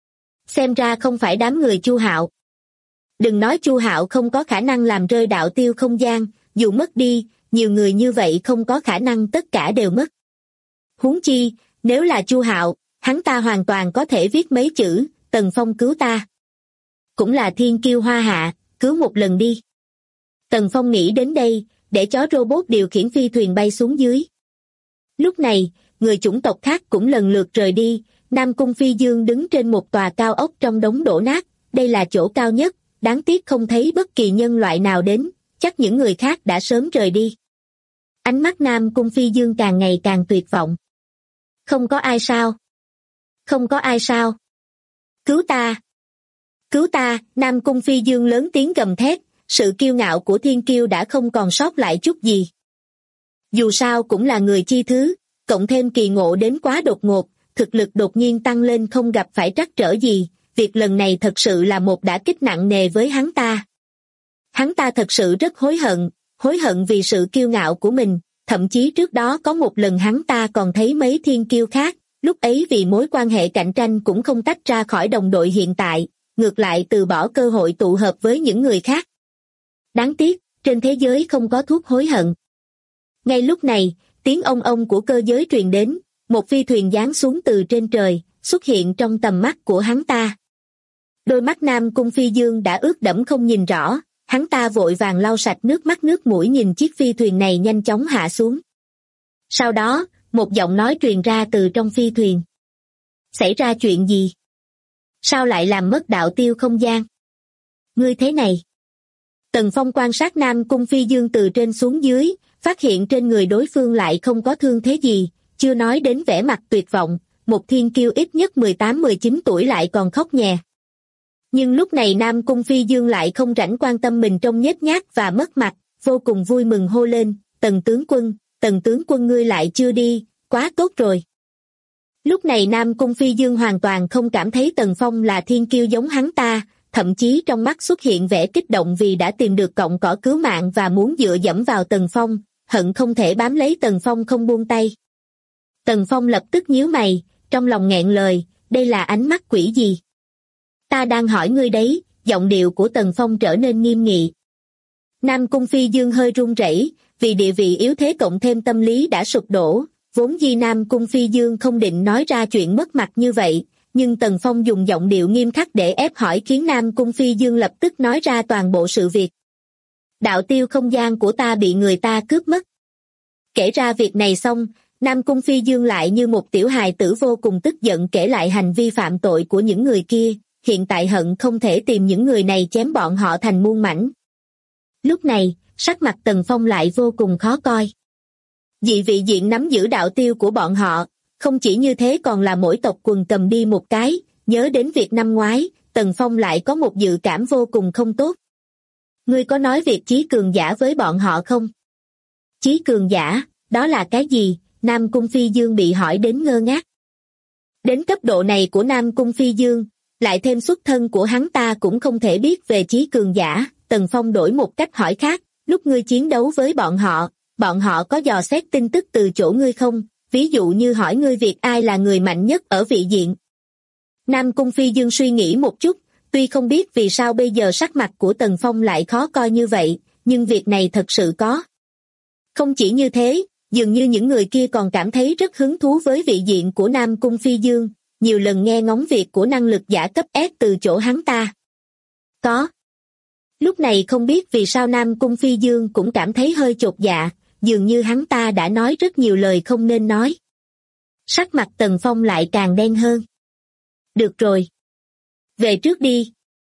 Xem ra không phải đám người Chu Hạo. Đừng nói Chu Hạo không có khả năng làm rơi đạo tiêu không gian, dù mất đi, nhiều người như vậy không có khả năng tất cả đều mất. Huống chi, nếu là Chu Hạo, hắn ta hoàn toàn có thể viết mấy chữ, Tần Phong cứu ta. Cũng là thiên kiêu Hoa Hạ, cứu một lần đi. Tần Phong nghĩ đến đây, để chó robot điều khiển phi thuyền bay xuống dưới. Lúc này, người chủng tộc khác cũng lần lượt rời đi, Nam Cung Phi Dương đứng trên một tòa cao ốc trong đống đổ nát, đây là chỗ cao nhất, đáng tiếc không thấy bất kỳ nhân loại nào đến, chắc những người khác đã sớm rời đi. Ánh mắt Nam Cung Phi Dương càng ngày càng tuyệt vọng. Không có ai sao? Không có ai sao? Cứu ta! Cứu ta! Nam Cung Phi Dương lớn tiếng gầm thét, sự kiêu ngạo của thiên kiêu đã không còn sót lại chút gì. Dù sao cũng là người chi thứ, cộng thêm kỳ ngộ đến quá đột ngột, thực lực đột nhiên tăng lên không gặp phải trắc trở gì, việc lần này thật sự là một đả kích nặng nề với hắn ta. Hắn ta thật sự rất hối hận vì sự kiêu ngạo của mình, thậm chí trước đó có một lần hắn ta còn thấy mấy thiên kiêu khác, lúc ấy vì mối quan hệ cạnh tranh cũng không tách ra khỏi đồng đội hiện tại, ngược lại từ bỏ cơ hội tụ hợp với những người khác. Đáng tiếc, trên thế giới không có thuốc hối hận. Ngay lúc này, tiếng ông ông của cơ giới truyền đến, một phi thuyền giáng xuống từ trên trời, xuất hiện trong tầm mắt của hắn ta. Đôi mắt Nam Cung Phi Dương đã ướt đẫm không nhìn rõ, hắn ta vội vàng lau sạch nước mắt nước mũi nhìn chiếc phi thuyền này nhanh chóng hạ xuống. Sau đó, một giọng nói truyền ra từ trong phi thuyền. Xảy ra chuyện gì? Sao lại làm mất đạo tiêu không gian? Ngươi thế này. Tần Phong quan sát Nam Cung Phi Dương từ trên xuống dưới, phát hiện trên người đối phương lại không có thương thế gì, chưa nói đến vẻ mặt tuyệt vọng, một thiên kiêu ít nhất 18-19 tuổi lại còn khóc nhè. Nhưng lúc này Nam Cung Phi Dương lại không rảnh quan tâm mình trông nhếch nhác và mất mặt, vô cùng vui mừng hô lên, Tần tướng quân ngươi lại chưa đi, quá tốt rồi. Lúc này Nam Cung Phi Dương hoàn toàn không cảm thấy Tần Phong là thiên kiêu giống hắn ta, thậm chí trong mắt xuất hiện vẻ kích động vì đã tìm được cọng cỏ cứu mạng và muốn dựa dẫm vào Tần Phong, hận không thể bám lấy Tần Phong không buông tay. Tần Phong lập tức nhíu mày, trong lòng nghẹn lời, đây là ánh mắt quỷ gì? Ta đang hỏi ngươi đấy, giọng điệu của Tần Phong trở nên nghiêm nghị. Nam Cung Phi Dương hơi run rẩy, vì địa vị yếu thế cộng thêm tâm lý đã sụp đổ, vốn dĩ Nam Cung Phi Dương không định nói ra chuyện mất mặt như vậy, nhưng Tần Phong dùng giọng điệu nghiêm khắc để ép hỏi khiến Nam Cung Phi Dương lập tức nói ra toàn bộ sự việc. Đạo tiêu không gian của ta bị người ta cướp mất. Kể ra việc này xong, Nam Cung Phi Dương lại như một tiểu hài tử vô cùng tức giận kể lại hành vi phạm tội của những người kia, hiện tại hận không thể tìm những người này chém bọn họ thành muôn mảnh. Lúc này, sắc mặt Tần Phong lại vô cùng khó coi. Dị vị diện nắm giữ đạo tiêu của bọn họ, không chỉ như thế còn là mỗi tộc quần cầm đi một cái, nhớ đến việc năm ngoái, Tần Phong lại có một dự cảm vô cùng không tốt. Ngươi có nói việc chí cường giả với bọn họ không? Chí cường giả, đó là cái gì? Nam Cung Phi Dương bị hỏi đến ngơ ngác. Đến cấp độ này của Nam Cung Phi Dương, lại thêm xuất thân của hắn ta cũng không thể biết về chí cường giả, Tần Phong đổi một cách hỏi khác, lúc ngươi chiến đấu với bọn họ có dò xét tin tức từ chỗ ngươi không, ví dụ như hỏi ngươi việc ai là người mạnh nhất ở vị diện. Nam Cung Phi Dương suy nghĩ một chút, tuy không biết vì sao bây giờ sắc mặt của Tần Phong lại khó coi như vậy, nhưng việc này thật sự có. Không chỉ như thế, dường như những người kia còn cảm thấy rất hứng thú với vị diện của Nam Cung Phi Dương, nhiều lần nghe ngóng việc của năng lực giả cấp S từ chỗ hắn ta. Có. Lúc này không biết vì sao Nam Cung Phi Dương cũng cảm thấy hơi chột dạ, dường như hắn ta đã nói rất nhiều lời không nên nói. Sắc mặt Tần Phong lại càng đen hơn. Được rồi. Về trước đi.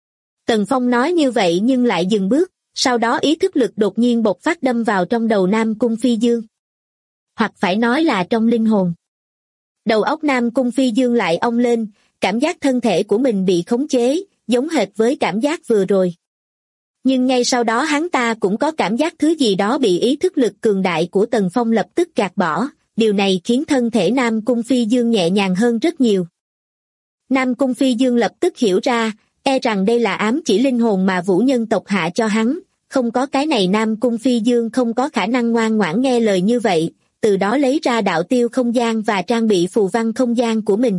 Tần Phong nói như vậy nhưng lại dừng bước, sau đó ý thức lực đột nhiên bộc phát đâm vào trong đầu Nam Cung Phi Dương. Hoặc phải nói là trong linh hồn. Đầu óc Nam Cung Phi Dương lại ong lên, cảm giác thân thể của mình bị khống chế, giống hệt với cảm giác vừa rồi. Nhưng ngay sau đó hắn ta cũng có cảm giác thứ gì đó bị ý thức lực cường đại của Tần Phong lập tức gạt bỏ, điều này khiến thân thể Nam Cung Phi Dương nhẹ nhàng hơn rất nhiều. Nam Cung Phi Dương lập tức hiểu ra, e rằng đây là ám chỉ linh hồn mà vũ nhân tộc hạ cho hắn, không có cái này Nam Cung Phi Dương không có khả năng ngoan ngoãn nghe lời như vậy, từ đó lấy ra đạo tiêu không gian và trang bị phù văn không gian của mình.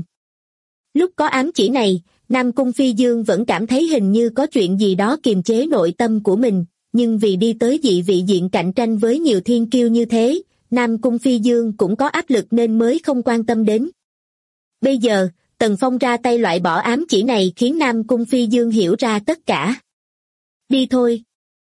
Lúc có ám chỉ này, Nam Cung Phi Dương vẫn cảm thấy hình như có chuyện gì đó kiềm chế nội tâm của mình, nhưng vì đi tới dị vị diện cạnh tranh với nhiều thiên kiêu như thế, Nam Cung Phi Dương cũng có áp lực nên mới không quan tâm đến. Bây giờ, Tần Phong ra tay loại bỏ ám chỉ này khiến Nam Cung Phi Dương hiểu ra tất cả. Đi thôi.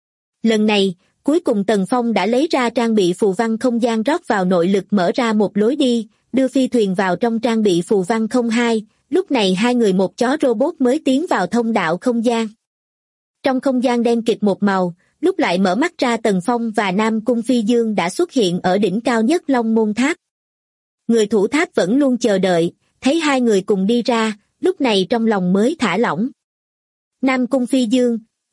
Lần này, cuối cùng Tần Phong đã lấy ra trang bị phù văn không gian rót vào nội lực mở ra một lối đi, đưa phi thuyền vào trong trang bị phù văn không hai, lúc này hai người một chó robot mới tiến vào thông đạo không gian. Trong không gian đen kịt một màu, lúc lại mở mắt ra Tần Phong và Nam Cung Phi Dương đã xuất hiện ở đỉnh cao nhất Long Môn Tháp. Người thủ tháp vẫn luôn chờ đợi, thấy hai người cùng đi ra, lúc này trong lòng mới thả lỏng. Nam Cung Phi Dương,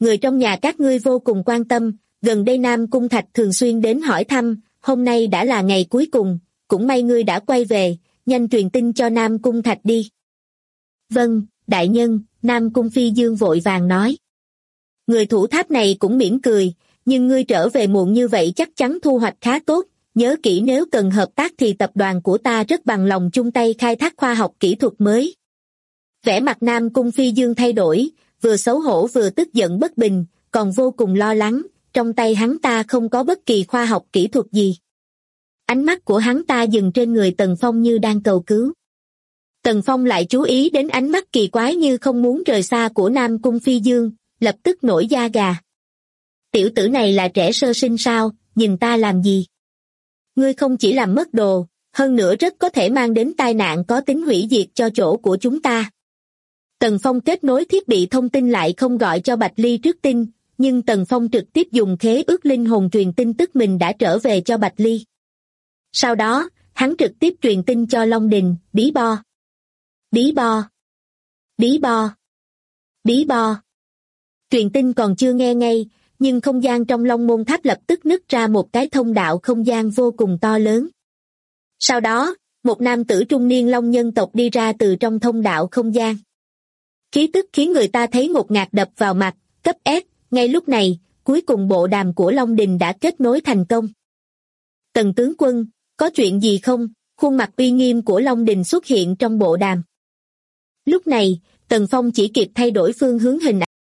người trong nhà các ngươi vô cùng quan tâm, gần đây Nam Cung Thạch thường xuyên đến hỏi thăm, hôm nay đã là ngày cuối cùng, cũng may ngươi đã quay về, nhanh truyền tin cho Nam Cung Thạch đi. Vâng, đại nhân, Nam Cung Phi Dương vội vàng nói. Người thủ tháp này cũng mỉm cười, nhưng ngươi trở về muộn như vậy chắc chắn thu hoạch khá tốt, nhớ kỹ nếu cần hợp tác thì tập đoàn của ta rất bằng lòng chung tay khai thác khoa học kỹ thuật mới. Vẻ mặt Nam Cung Phi Dương thay đổi, vừa xấu hổ vừa tức giận bất bình, còn vô cùng lo lắng, trong tay hắn ta không có bất kỳ khoa học kỹ thuật gì. Ánh mắt của hắn ta dừng trên người Tần Phong như đang cầu cứu. Tần Phong lại chú ý đến ánh mắt kỳ quái như không muốn rời xa của Nam Cung Phi Dương, lập tức nổi da gà. Tiểu tử này là trẻ sơ sinh sao, nhìn ta làm gì? Ngươi không chỉ làm mất đồ, hơn nữa rất có thể mang đến tai nạn có tính hủy diệt cho chỗ của chúng ta. Tần Phong kết nối thiết bị thông tin lại không gọi cho Bạch Ly trước tin, nhưng Tần Phong trực tiếp dùng khế ước linh hồn truyền tin tức mình đã trở về cho Bạch Ly. Sau đó, hắn trực tiếp truyền tin cho Long Đình, Bí Bo. Bí Bo. Bí Bo. Bí Bo. Truyền tin còn chưa nghe ngay, nhưng không gian trong Long Môn Tháp lập tức nứt ra một cái thông đạo không gian vô cùng to lớn. Sau đó, một nam tử trung niên Long nhân tộc đi ra từ trong thông đạo không gian. Khí tức khiến người ta thấy ngột ngạt đập vào mặt, cấp S, ngay lúc này, cuối cùng bộ đàm của Long Đình đã kết nối thành công. Tần tướng quân, có chuyện gì không? Khuôn mặt uy nghiêm của Long Đình xuất hiện trong bộ đàm. Lúc này, Tần Phong chỉ kịp thay đổi phương hướng hình ảnh.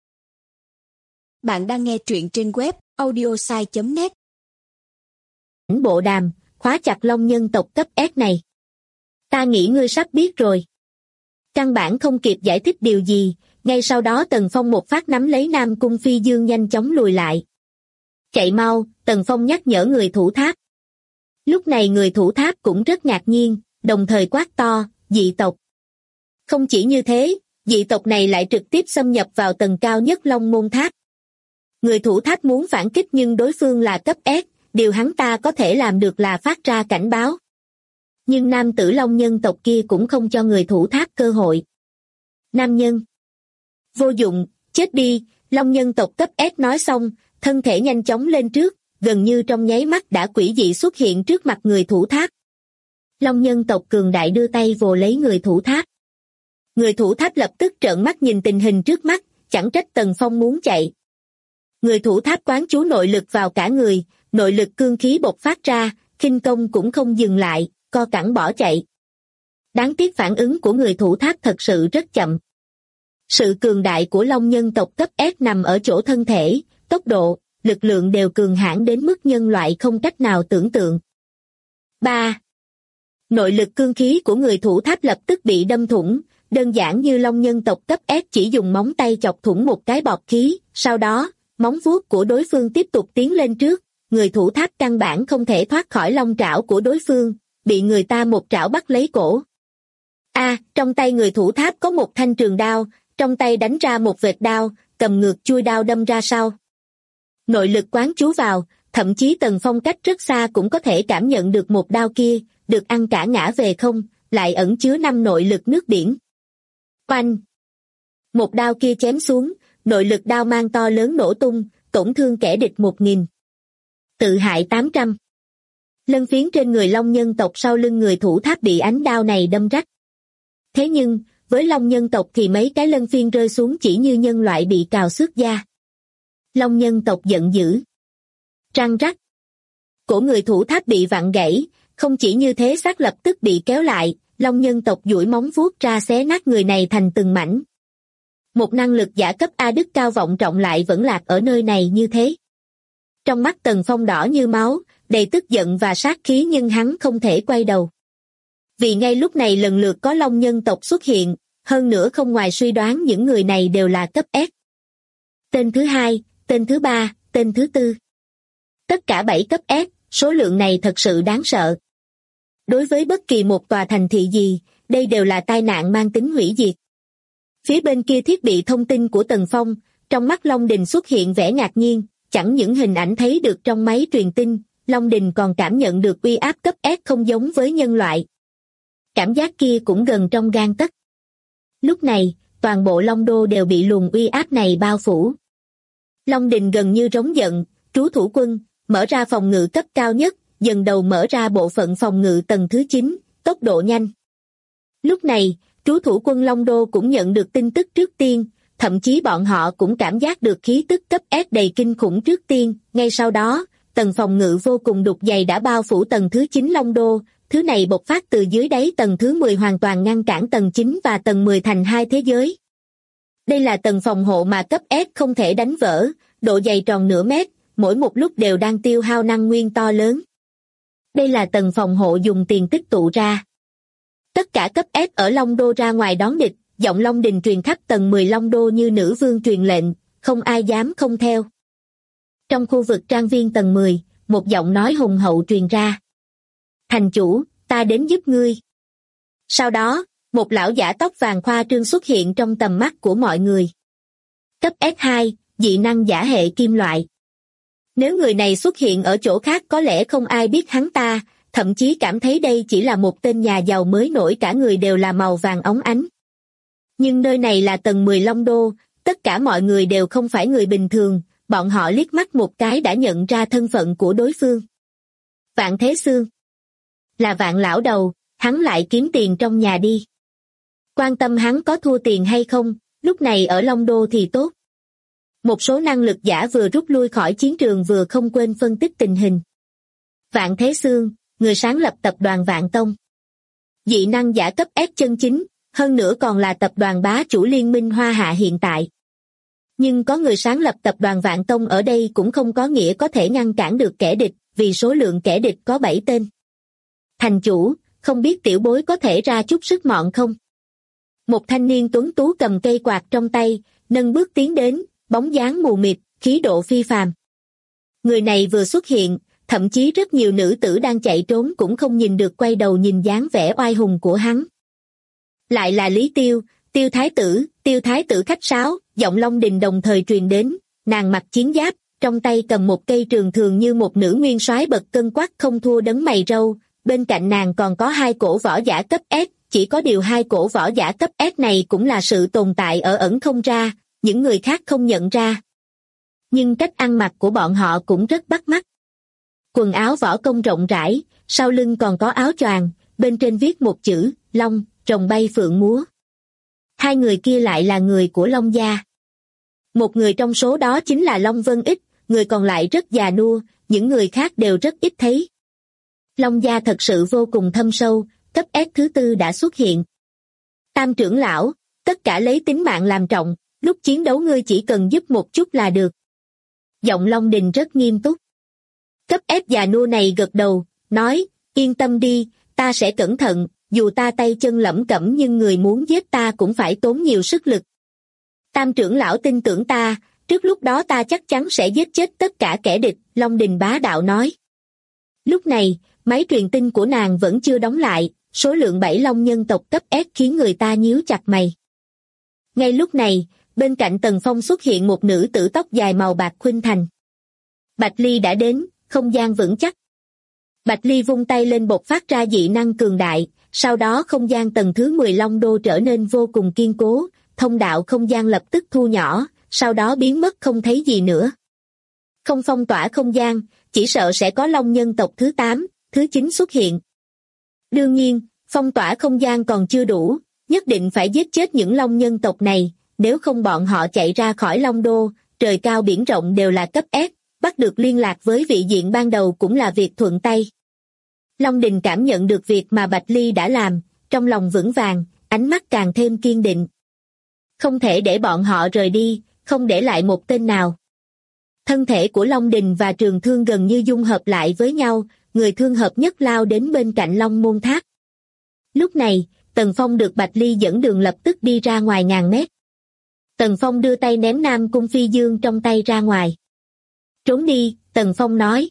Bạn đang nghe truyện trên web audiosai.net. Bộ đàm, khóa chặt Long nhân tộc cấp S này. Ta nghĩ ngươi sắp biết rồi. Căn bản không kịp giải thích điều gì, ngay sau đó Tần Phong một phát nắm lấy Nam Cung Phi Dương nhanh chóng lùi lại. Chạy mau, Tần Phong nhắc nhở người thủ tháp. Lúc này người thủ tháp cũng rất ngạc nhiên, đồng thời quát to, dị tộc. Không chỉ như thế, dị tộc này lại trực tiếp xâm nhập vào tầng cao nhất Long Môn Tháp. Người thủ tháp muốn phản kích nhưng đối phương là cấp S, điều hắn ta có thể làm được là phát ra cảnh báo. Nhưng nam tử Long nhân tộc kia cũng không cho người thủ tháp cơ hội. Nam nhân. Vô dụng, chết đi, Long nhân tộc cấp S nói xong, thân thể nhanh chóng lên trước, gần như trong nháy mắt đã quỷ dị xuất hiện trước mặt người thủ tháp. Long nhân tộc cường đại đưa tay vồ lấy người thủ tháp. Người thủ tháp lập tức trợn mắt nhìn tình hình trước mắt, chẳng trách Tần Phong muốn chạy. Người thủ tháp quán chú nội lực vào cả người, nội lực cương khí bộc phát ra, khinh công cũng không dừng lại, co cẳng bỏ chạy. Đáng tiếc phản ứng của người thủ tháp thật sự rất chậm. Sự cường đại của Long nhân tộc cấp S nằm ở chỗ thân thể, tốc độ, lực lượng đều cường hãn đến mức nhân loại không cách nào tưởng tượng. 3. Nội lực cương khí của người thủ tháp lập tức bị đâm thủng, đơn giản như Long nhân tộc cấp S chỉ dùng móng tay chọc thủng một cái bọt khí, sau đó, móng vuốt của đối phương tiếp tục tiến lên trước, người thủ tháp căn bản không thể thoát khỏi long trảo của đối phương, bị người ta một trảo bắt lấy cổ. Trong tay người thủ tháp có một thanh trường đao, trong tay đánh ra một vệt đao, cầm ngược chuôi đao đâm ra sau. Nội lực quán chú vào, thậm chí Tần Phong cách rất xa cũng có thể cảm nhận được một đao kia, được ăn cả ngã về không, lại ẩn chứa 5 nội lực nước biển. Oanh! Một đao kia chém xuống, nội lực đao mang to lớn nổ tung, tổn thương kẻ địch 1000. Tự hại 800. Lân phiến trên người Long nhân tộc sau lưng người thủ tháp bị ánh đao này đâm rách. Thế nhưng, với Long nhân tộc thì mấy cái lân phiến rơi xuống chỉ như nhân loại bị cào xước da. Long nhân tộc giận dữ. Răng rắc. Cổ người thủ tháp bị vặn gãy, không chỉ như thế xác lập tức bị kéo lại, Long nhân tộc duỗi móng vuốt ra xé nát người này thành từng mảnh. Một năng lực giả cấp A đức cao vọng trọng lại vẫn lạc ở nơi này như thế. Trong mắt Tần Phong đỏ như máu, đầy tức giận và sát khí nhưng hắn không thể quay đầu. Vì ngay lúc này lần lượt có Long nhân tộc xuất hiện, hơn nữa không ngoài suy đoán những người này đều là cấp S. Tên thứ 2, tên thứ 3, tên thứ 4. Tất cả 7 cấp S, số lượng này thật sự đáng sợ. Đối với bất kỳ một tòa thành thị gì, đây đều là tai nạn mang tính hủy diệt. Phía bên kia thiết bị thông tin của Tần Phong, trong mắt Long Đình xuất hiện vẻ ngạc nhiên, chẳng những hình ảnh thấy được trong máy truyền tin, Long Đình còn cảm nhận được uy áp cấp S không giống với nhân loại. Cảm giác kia cũng gần trong gang tấc. Lúc này, toàn bộ Long Đô đều bị luồng uy áp này bao phủ. Long Đình gần như rống giận, trú thủ quân, mở ra phòng ngự cấp cao nhất, dần đầu mở ra bộ phận phòng ngự tầng thứ 9, tốc độ nhanh. Lúc này, trú thủ quân Long Đô cũng nhận được tin tức trước tiên, thậm chí bọn họ cũng cảm giác được khí tức cấp S đầy kinh khủng trước tiên, ngay sau đó, tầng phòng ngự vô cùng đục dày đã bao phủ tầng thứ 9 Long Đô, thứ này bộc phát từ dưới đáy tầng thứ 10 hoàn toàn ngăn cản tầng 9 và tầng 10 thành hai thế giới. Đây là tầng phòng hộ mà cấp S không thể đánh vỡ, độ dày tròn nửa mét, mỗi một lúc đều đang tiêu hao năng nguyên to lớn. Đây là tầng phòng hộ dùng tiền tích tụ ra. Tất cả cấp S ở Long Đô ra ngoài đón địch, giọng Long Đình truyền khắp tầng 10 Long Đô như nữ vương truyền lệnh, không ai dám không theo. Trong khu vực trang viên tầng 10, một giọng nói hùng hậu truyền ra. Thành chủ, ta đến giúp ngươi. Sau đó, một lão giả tóc vàng khoa trương xuất hiện trong tầm mắt của mọi người. Cấp S2, dị năng giả hệ kim loại. Nếu người này xuất hiện ở chỗ khác có lẽ không ai biết hắn ta, thậm chí cảm thấy đây chỉ là một tên nhà giàu mới nổi cả người đều là màu vàng óng ánh. Nhưng nơi này là tầng 10 Long Đô, tất cả mọi người đều không phải người bình thường, bọn họ liếc mắt một cái đã nhận ra thân phận của đối phương. Vạn Thế Xương. Là Vạn lão đầu, hắn lại kiếm tiền trong nhà đi. Quan tâm hắn có thua tiền hay không, lúc này ở Long Đô thì tốt. Một số năng lực giả vừa rút lui khỏi chiến trường vừa không quên phân tích tình hình. Vạn Thế Xương, người sáng lập tập đoàn Vạn Tông. Dị năng giả cấp S chân chính, hơn nữa còn là tập đoàn bá chủ liên minh Hoa Hạ hiện tại. Nhưng có người sáng lập tập đoàn Vạn Tông ở đây cũng không có nghĩa có thể ngăn cản được kẻ địch, vì số lượng kẻ địch có 7 tên. Thành chủ, không biết tiểu bối có thể ra chút sức mọn không? Một thanh niên tuấn tú cầm cây quạt trong tay, nâng bước tiến đến, bóng dáng mù mịt, khí độ phi phàm. Người này vừa xuất hiện, thậm chí rất nhiều nữ tử đang chạy trốn cũng không nhìn được quay đầu nhìn dáng vẻ oai hùng của hắn. Lại là Lý Tiêu, Tiêu Thái tử khách sáo, giọng Long Đình đồng thời truyền đến, nàng mặc chiến giáp, trong tay cầm một cây trường thường như một nữ nguyên soái bật cân quắc không thua đấng mày râu, bên cạnh nàng còn có hai cổ võ giả cấp S, chỉ có điều hai cổ võ giả cấp S này cũng là sự tồn tại ở ẩn không ra, những người khác không nhận ra. Nhưng cách ăn mặc của bọn họ cũng rất bắt mắt. Quần áo võ công rộng rãi, sau lưng còn có áo choàng, bên trên viết một chữ, Long, rồng bay phượng múa. Hai người kia lại là người của Long gia. Một người trong số đó chính là Long Vân Ích, người còn lại rất già nua, những người khác đều rất ít thấy. Long gia thật sự vô cùng thâm sâu, cấp S thứ 4 đã xuất hiện. Tam trưởng lão, tất cả lấy tính mạng làm trọng, lúc chiến đấu ngươi chỉ cần giúp một chút là được. Giọng Long Đình rất nghiêm túc. Cấp S già nua này gật đầu, nói, yên tâm đi, ta sẽ cẩn thận, dù ta tay chân lẩm cẩm nhưng người muốn giết ta cũng phải tốn nhiều sức lực. Tam trưởng lão tin tưởng ta, trước lúc đó ta chắc chắn sẽ giết chết tất cả kẻ địch, Long Đình bá đạo nói. Lúc này, máy truyền tin của nàng vẫn chưa đóng lại, số lượng 7 long nhân tộc cấp S khiến người ta nhíu chặt mày. Ngay lúc này, bên cạnh Tần Phong xuất hiện một nữ tử tóc dài màu bạc khuynh thành. Bạch Ly đã đến, không gian vững chắc. Bạch Ly vung tay lên bộc phát ra dị năng cường đại, sau đó không gian tầng thứ 10 Long Đô trở nên vô cùng kiên cố, thông đạo không gian lập tức thu nhỏ, sau đó biến mất không thấy gì nữa. Không phong tỏa không gian, chỉ sợ sẽ có long nhân tộc thứ 8, thứ 9 xuất hiện. Đương nhiên, phong tỏa không gian còn chưa đủ, nhất định phải giết chết những long nhân tộc này, nếu không bọn họ chạy ra khỏi Long Đô, trời cao biển rộng đều là cấp S, bắt được liên lạc với vị diện ban đầu cũng là việc thuận tay. Long Đình cảm nhận được việc mà Bạch Ly đã làm, trong lòng vững vàng, ánh mắt càng thêm kiên định. Không thể để bọn họ rời đi, không để lại một tên nào. Thân thể của Long Đình và Trường Thương gần như dung hợp lại với nhau, người thương hợp nhất lao đến bên cạnh Long Môn Tháp. Lúc này, Tần Phong được Bạch Ly dẫn đường lập tức đi ra ngoài ngàn mét. Tần Phong đưa tay ném Nam Cung Phi Dương trong tay ra ngoài. Trốn đi, Tần Phong nói.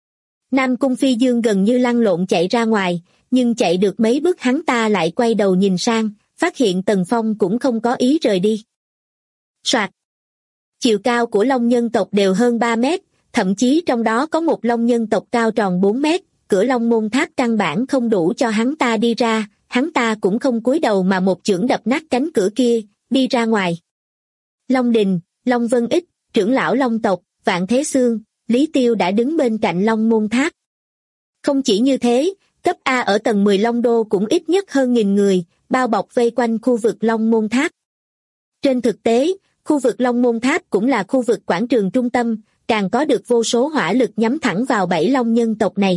Nam Cung Phi Dương gần như lăn lộn chạy ra ngoài, nhưng chạy được mấy bước hắn ta lại quay đầu nhìn sang, phát hiện Tần Phong cũng không có ý rời đi. Soạt. Chiều cao của long nhân tộc đều hơn 3 mét, thậm chí trong đó có một long nhân tộc cao tròn 4 mét, cửa Long Môn Tháp căn bản không đủ cho hắn ta đi ra, hắn ta cũng không cúi đầu mà một chưởng đập nát cánh cửa kia, đi ra ngoài. Long Đình, Long Vân Ích, trưởng lão Long tộc, Vạn Thế Xương, Lý Tiêu đã đứng bên cạnh Long Môn Tháp. Không chỉ như thế, cấp A ở tầng 10 Long Đô cũng ít nhất hơn 1.000 người, bao bọc vây quanh khu vực Long Môn Tháp. Trên thực tế, khu vực Long Môn Tháp cũng là khu vực quảng trường trung tâm, càng có được vô số hỏa lực nhắm thẳng vào 7 Long nhân tộc này.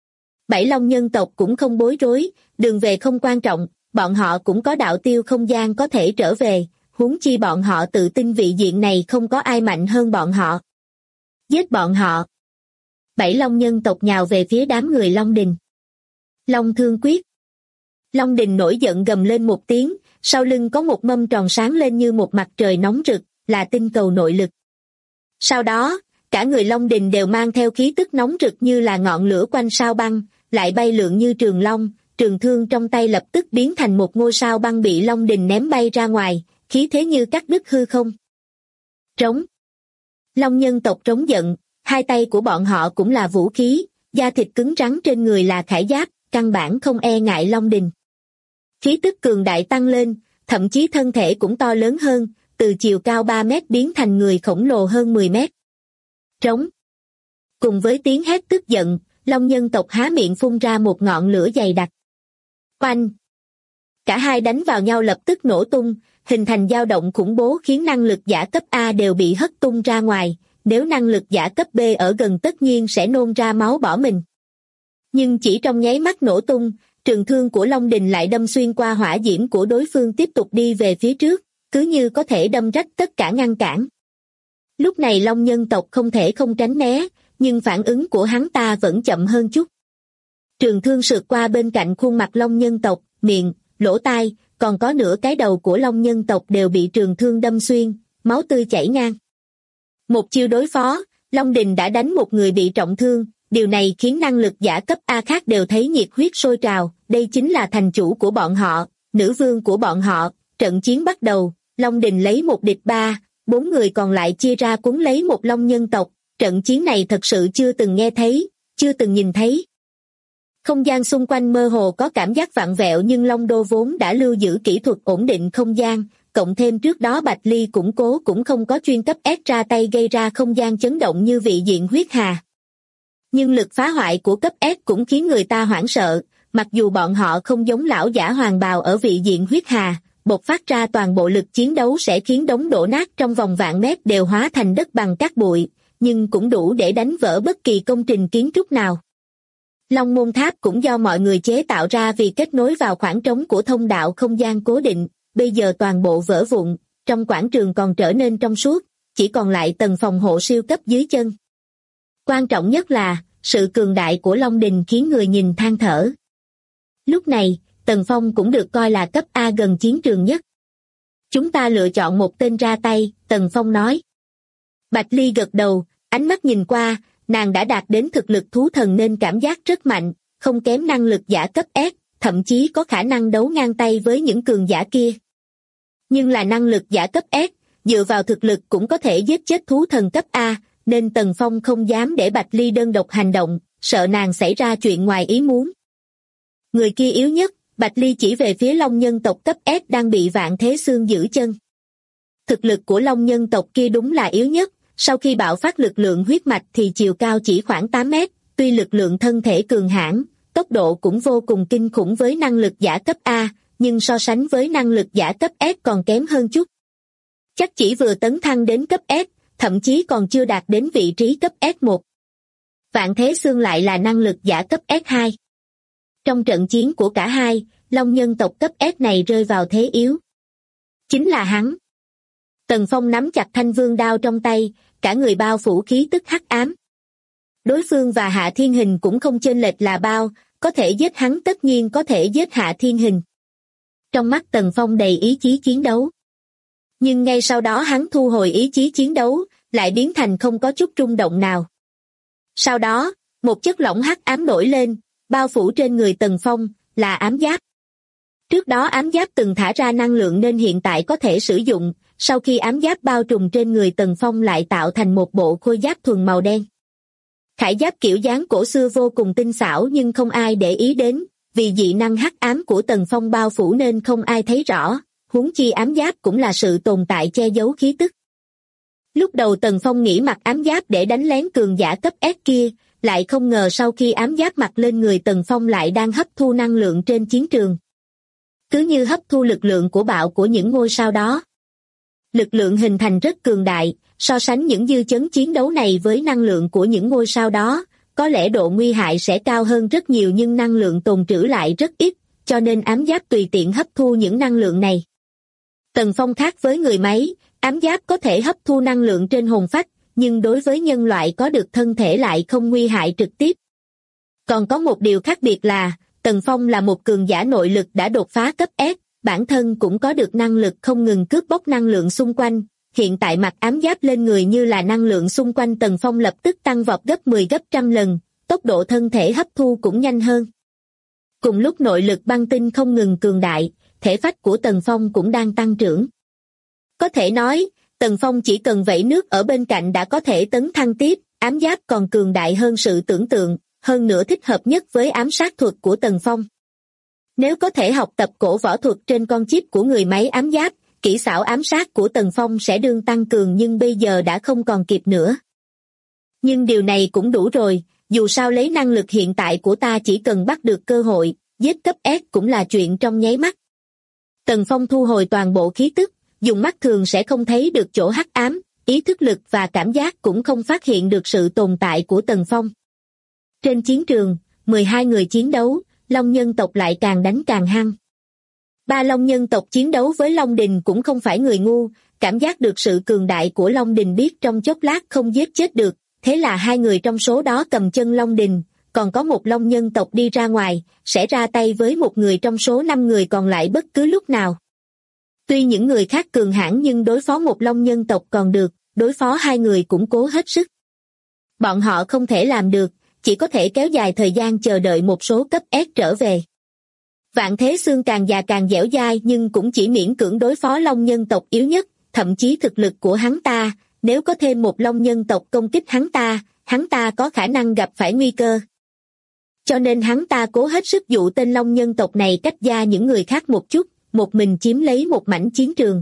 7 Long nhân tộc cũng không bối rối, đường về không quan trọng, bọn họ cũng có đạo tiêu không gian có thể trở về, huống chi bọn họ tự tin vị diện này không có ai mạnh hơn bọn họ. Giết bọn họ. 7 Long nhân tộc nhào về phía đám người Long Đình. Long Thương Quyết. Long Đình nổi giận gầm lên một tiếng, sau lưng có một mâm tròn sáng lên như một mặt trời nóng rực, là tinh cầu nội lực. Sau đó, cả người Long Đình đều mang theo khí tức nóng rực như là ngọn lửa quanh sao băng, lại bay lượn như trường long, trường thương trong tay lập tức biến thành một ngôi sao băng bị Long Đình ném bay ra ngoài, khí thế như cắt đứt hư không. Trống. Long nhân tộc trống giận, hai tay của bọn họ cũng là vũ khí, da thịt cứng rắn trên người là khải giáp, căn bản không e ngại Long Đình. Khí tức cường đại tăng lên, thậm chí thân thể cũng to lớn hơn, từ chiều cao 3 mét biến thành người khổng lồ hơn 10 mét. Trống. Cùng với tiếng hét tức giận, Long nhân tộc há miệng phun ra một ngọn lửa dày đặc. Oanh! Cả hai đánh vào nhau lập tức nổ tung, hình thành dao động khủng bố khiến năng lực giả cấp A đều bị hất tung ra ngoài, nếu năng lực giả cấp B ở gần tất nhiên sẽ nôn ra máu bỏ mình. Nhưng chỉ trong nháy mắt nổ tung, trường thương của Long Đình lại đâm xuyên qua hỏa diễm của đối phương tiếp tục đi về phía trước, cứ như có thể đâm rách tất cả ngăn cản. Lúc này Long nhân tộc không thể không tránh né, nhưng phản ứng của hắn ta vẫn chậm hơn chút. Trường thương sượt qua bên cạnh khuôn mặt Long nhân tộc, miệng, lỗ tai, còn có nửa cái đầu của Long nhân tộc đều bị trường thương đâm xuyên, máu tươi chảy ngang. Một chiêu đối phó, Long Đình đã đánh một người bị trọng thương, điều này khiến năng lực giả cấp A khác đều thấy nhiệt huyết sôi trào, đây chính là thành chủ của bọn họ, nữ vương của bọn họ. Trận chiến bắt đầu, Long Đình lấy 1 địch 3, 4 người còn lại chia ra cuốn lấy một Long nhân tộc, trận chiến này thật sự chưa từng nghe thấy, chưa từng nhìn thấy. Không gian xung quanh mơ hồ có cảm giác vặn vẹo nhưng Long Đô vốn đã lưu giữ kỹ thuật ổn định không gian, cộng thêm trước đó Bạch Ly củng cố cũng không có chuyên cấp S ra tay gây ra không gian chấn động như vị diện huyết hà. Nhưng lực phá hoại của cấp S cũng khiến người ta hoảng sợ, mặc dù bọn họ không giống lão giả hoàng bào ở vị diện huyết hà, bộc phát ra toàn bộ lực chiến đấu sẽ khiến đống đổ nát trong vòng vạn mét đều hóa thành đất bằng cát bụi, nhưng cũng đủ để đánh vỡ bất kỳ công trình kiến trúc nào. Long Môn Tháp cũng do mọi người chế tạo ra vì kết nối vào khoảng trống của thông đạo không gian cố định, bây giờ toàn bộ vỡ vụn, trong quảng trường còn trở nên trong suốt, chỉ còn lại tầng phòng hộ siêu cấp dưới chân. Quan trọng nhất là, sự cường đại của Long Đình khiến người nhìn than thở. Lúc này, Tần Phong cũng được coi là cấp A gần chiến trường nhất. Chúng ta lựa chọn một tên ra tay, Tần Phong nói. Bạch Ly gật đầu, ánh mắt nhìn qua, nàng đã đạt đến thực lực thú thần nên cảm giác rất mạnh, không kém năng lực giả cấp S, thậm chí có khả năng đấu ngang tay với những cường giả kia. Nhưng là năng lực giả cấp S, dựa vào thực lực cũng có thể giết chết thú thần cấp A, nên Tần Phong không dám để Bạch Ly đơn độc hành động, sợ nàng xảy ra chuyện ngoài ý muốn. Người kia yếu nhất, Bạch Ly chỉ về phía Long nhân tộc cấp S đang bị Vạn Thế Xương giữ chân. Thực lực của Long nhân tộc kia đúng là yếu nhất, sau khi bạo phát lực lượng huyết mạch thì chiều cao chỉ khoảng 8 mét, tuy lực lượng thân thể cường hãn, tốc độ cũng vô cùng kinh khủng với năng lực giả cấp A, nhưng so sánh với năng lực giả cấp S còn kém hơn chút. Chắc chỉ vừa tấn thăng đến cấp S, thậm chí còn chưa đạt đến vị trí cấp S1. Vạn Thế Xương lại là năng lực giả cấp S2. Trong trận chiến của cả hai, Long nhân tộc cấp S này rơi vào thế yếu. Chính là hắn. Tần Phong nắm chặt thanh vương đao trong tay, cả người bao phủ khí tức hắc ám. Đối phương và Hạ Thiên Hình cũng không chênh lệch là bao, có thể giết hắn tất nhiên có thể giết Hạ Thiên Hình. Trong mắt Tần Phong đầy ý chí chiến đấu. Nhưng ngay sau đó hắn thu hồi ý chí chiến đấu, lại biến thành không có chút rung động nào. Sau đó, một chất lỏng hắc ám nổi lên, bao phủ trên người Tần Phong, là ám giáp. Trước đó ám giáp từng thả ra năng lượng nên hiện tại có thể sử dụng, sau khi ám giáp bao trùm trên người Tần Phong lại tạo thành một bộ khôi giáp thuần màu đen. Khải giáp kiểu dáng cổ xưa vô cùng tinh xảo nhưng không ai để ý đến, vì dị năng hắc ám của Tần Phong bao phủ nên không ai thấy rõ, huống chi ám giáp cũng là sự tồn tại che giấu khí tức. Lúc đầu Tần Phong nghĩ mặc ám giáp để đánh lén cường giả cấp S kia, lại không ngờ sau khi ám giáp mặc lên người Tần Phong lại đang hấp thu năng lượng trên chiến trường. Cứ như hấp thu lực lượng của bạo của những ngôi sao đó. Lực lượng hình thành rất cường đại, so sánh những dư chấn chiến đấu này với năng lượng của những ngôi sao đó, có lẽ độ nguy hại sẽ cao hơn rất nhiều nhưng năng lượng tồn trữ lại rất ít, cho nên ám giáp tùy tiện hấp thu những năng lượng này. Tần Phong khác với người máy, ám giáp có thể hấp thu năng lượng trên hồn phách, nhưng đối với nhân loại có được thân thể lại không nguy hại trực tiếp. Còn có một điều khác biệt là, Tần Phong là một cường giả nội lực đã đột phá cấp S, bản thân cũng có được năng lực không ngừng cướp bóc năng lượng xung quanh. Hiện tại mặc ám giáp lên người như là năng lượng xung quanh Tần Phong lập tức tăng vọt gấp 10 gấp trăm lần, tốc độ thân thể hấp thu cũng nhanh hơn. Cùng lúc nội lực băng tinh không ngừng cường đại, thể phách của Tần Phong cũng đang tăng trưởng. Có thể nói, Tần Phong chỉ cần vẩy nước ở bên cạnh đã có thể tấn thăng tiếp, ám giáp còn cường đại hơn sự tưởng tượng, hơn nữa thích hợp nhất với ám sát thuật của Tần Phong. Nếu có thể học tập cổ võ thuật trên con chip của người máy ám giáp, kỹ xảo ám sát của Tần Phong sẽ đương tăng cường nhưng bây giờ đã không còn kịp nữa. Nhưng điều này cũng đủ rồi, dù sao lấy năng lực hiện tại của ta chỉ cần bắt được cơ hội, giết cấp S cũng là chuyện trong nháy mắt. Tần Phong thu hồi toàn bộ khí tức, dùng mắt thường sẽ không thấy được chỗ hắc ám, ý thức lực và cảm giác cũng không phát hiện được sự tồn tại của Tần Phong. Trên chiến trường, 12 người chiến đấu, Long nhân tộc lại càng đánh càng hăng. Ba Long nhân tộc chiến đấu với Long Đình cũng không phải người ngu, cảm giác được sự cường đại của Long Đình biết trong chốc lát không giết chết được, thế là hai người trong số đó cầm chân Long Đình, còn có một Long nhân tộc đi ra ngoài, sẽ ra tay với một người trong số 5 người còn lại bất cứ lúc nào. Tuy những người khác cường hãn nhưng đối phó một Long nhân tộc còn được, đối phó hai người cũng cố hết sức. Bọn họ không thể làm được, chỉ có thể kéo dài thời gian chờ đợi một số cấp S trở về. Vạn Thế Xương càng già càng dẻo dai nhưng cũng chỉ miễn cưỡng đối phó Long nhân tộc yếu nhất, thậm chí thực lực của hắn ta, nếu có thêm một Long nhân tộc công kích hắn ta có khả năng gặp phải nguy cơ. Cho nên hắn ta cố hết sức dụ tên Long nhân tộc này cách xa những người khác một chút, một mình chiếm lấy một mảnh chiến trường.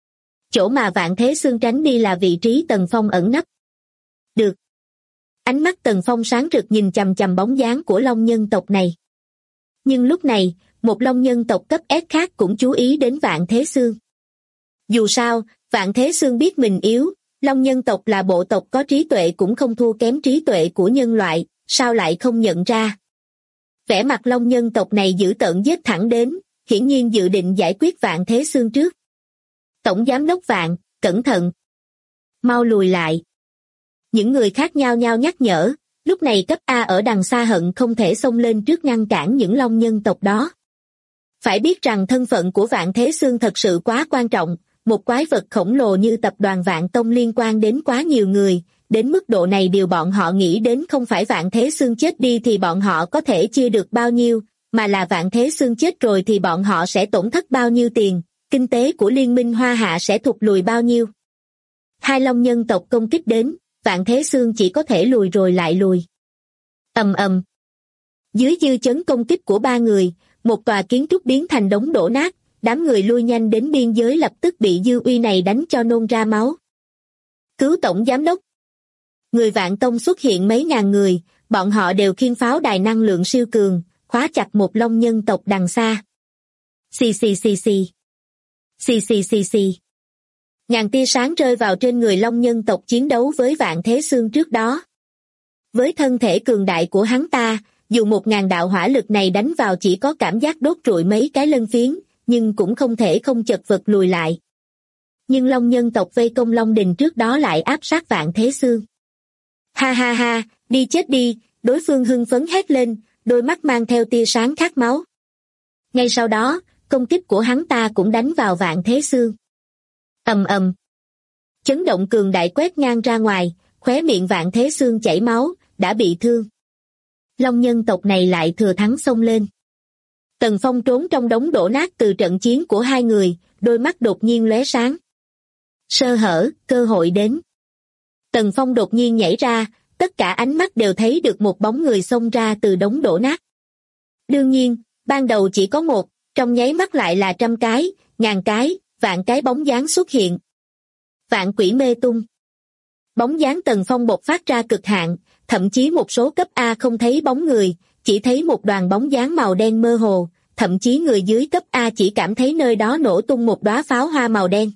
Chỗ mà Vạn Thế Xương tránh đi là vị trí Tần Phong ẩn nấp. Được. Ánh mắt Tần Phong sáng rực nhìn chằm chằm bóng dáng của Long nhân tộc này. Nhưng lúc này, một Long nhân tộc cấp S khác cũng chú ý đến Vạn Thế Xương. Dù sao, Vạn Thế Xương biết mình yếu, Long nhân tộc là bộ tộc có trí tuệ cũng không thua kém trí tuệ của nhân loại, sao lại không nhận ra. Vẻ mặt Long nhân tộc này dữ tợn giết thẳng đến, hiển nhiên dự định giải quyết Vạn Thế Xương trước. Tổng giám đốc Vạn, cẩn thận. Mau lùi lại. Những người khác nhao nhao nhắc nhở, lúc này cấp A ở đằng xa hận không thể xông lên trước ngăn cản những Long nhân tộc đó. Phải biết rằng thân phận của Vạn Thế Xương thật sự quá quan trọng, một quái vật khổng lồ như tập đoàn Vạn Tông liên quan đến quá nhiều người, đến mức độ này điều bọn họ nghĩ đến không phải Vạn Thế Xương chết đi thì bọn họ có thể chia được bao nhiêu, mà là Vạn Thế Xương chết rồi thì bọn họ sẽ tổn thất bao nhiêu tiền, kinh tế của Liên minh Hoa Hạ sẽ thụt lùi bao nhiêu. Hai Long nhân tộc công kích đến, Vạn Thế Xương chỉ có thể lùi rồi lại lùi. Ầm ầm. Dưới dư chấn công kích của ba người, một tòa kiến trúc biến thành đống đổ nát, đám người lui nhanh đến biên giới lập tức bị dư uy này đánh cho nôn ra máu. Cứu tổng giám đốc. Người Vạn Tông xuất hiện mấy ngàn người, bọn họ đều khiêng pháo đài năng lượng siêu cường, khóa chặt một Long nhân tộc đằng xa. Xì xì xì xì. Xì xì xì xì. Ngàn tia sáng rơi vào trên người Long nhân tộc chiến đấu với Vạn Thế Xương trước đó. Với thân thể cường đại của hắn ta, dù 1000 đạo hỏa lực này đánh vào chỉ có cảm giác đốt trụi mấy cái lân phiến, nhưng cũng không thể không chật vật lùi lại. Nhưng Long nhân tộc vây công Long Đình trước đó lại áp sát Vạn Thế Xương. Ha ha ha, đi chết đi, đối phương hưng phấn hét lên, đôi mắt mang theo tia sáng khát máu. Ngay sau đó, công kích của hắn ta cũng đánh vào Vạn Thế Xương. Ầm ầm. Chấn động cường đại quét ngang ra ngoài, khóe miệng Vạn Thế Xương chảy máu, đã bị thương. Long nhân tộc này lại thừa thắng xông lên. Tần Phong trốn trong đống đổ nát từ trận chiến của hai người, đôi mắt đột nhiên lóe sáng. Sơ hở, cơ hội đến. Tần Phong đột nhiên nhảy ra, tất cả ánh mắt đều thấy được một bóng người xông ra từ đống đổ nát. Đương nhiên, ban đầu chỉ có một, trong nháy mắt lại là 100 cái, 1000 cái, vạn cái bóng dáng xuất hiện. Vạn Quỷ Mê Tung. Bóng dáng Tần Phong bộc phát ra cực hạn, thậm chí một số cấp A không thấy bóng người, chỉ thấy một đoàn bóng dáng màu đen mơ hồ, thậm chí người dưới cấp A chỉ cảm thấy nơi đó nổ tung một đóa pháo hoa màu đen.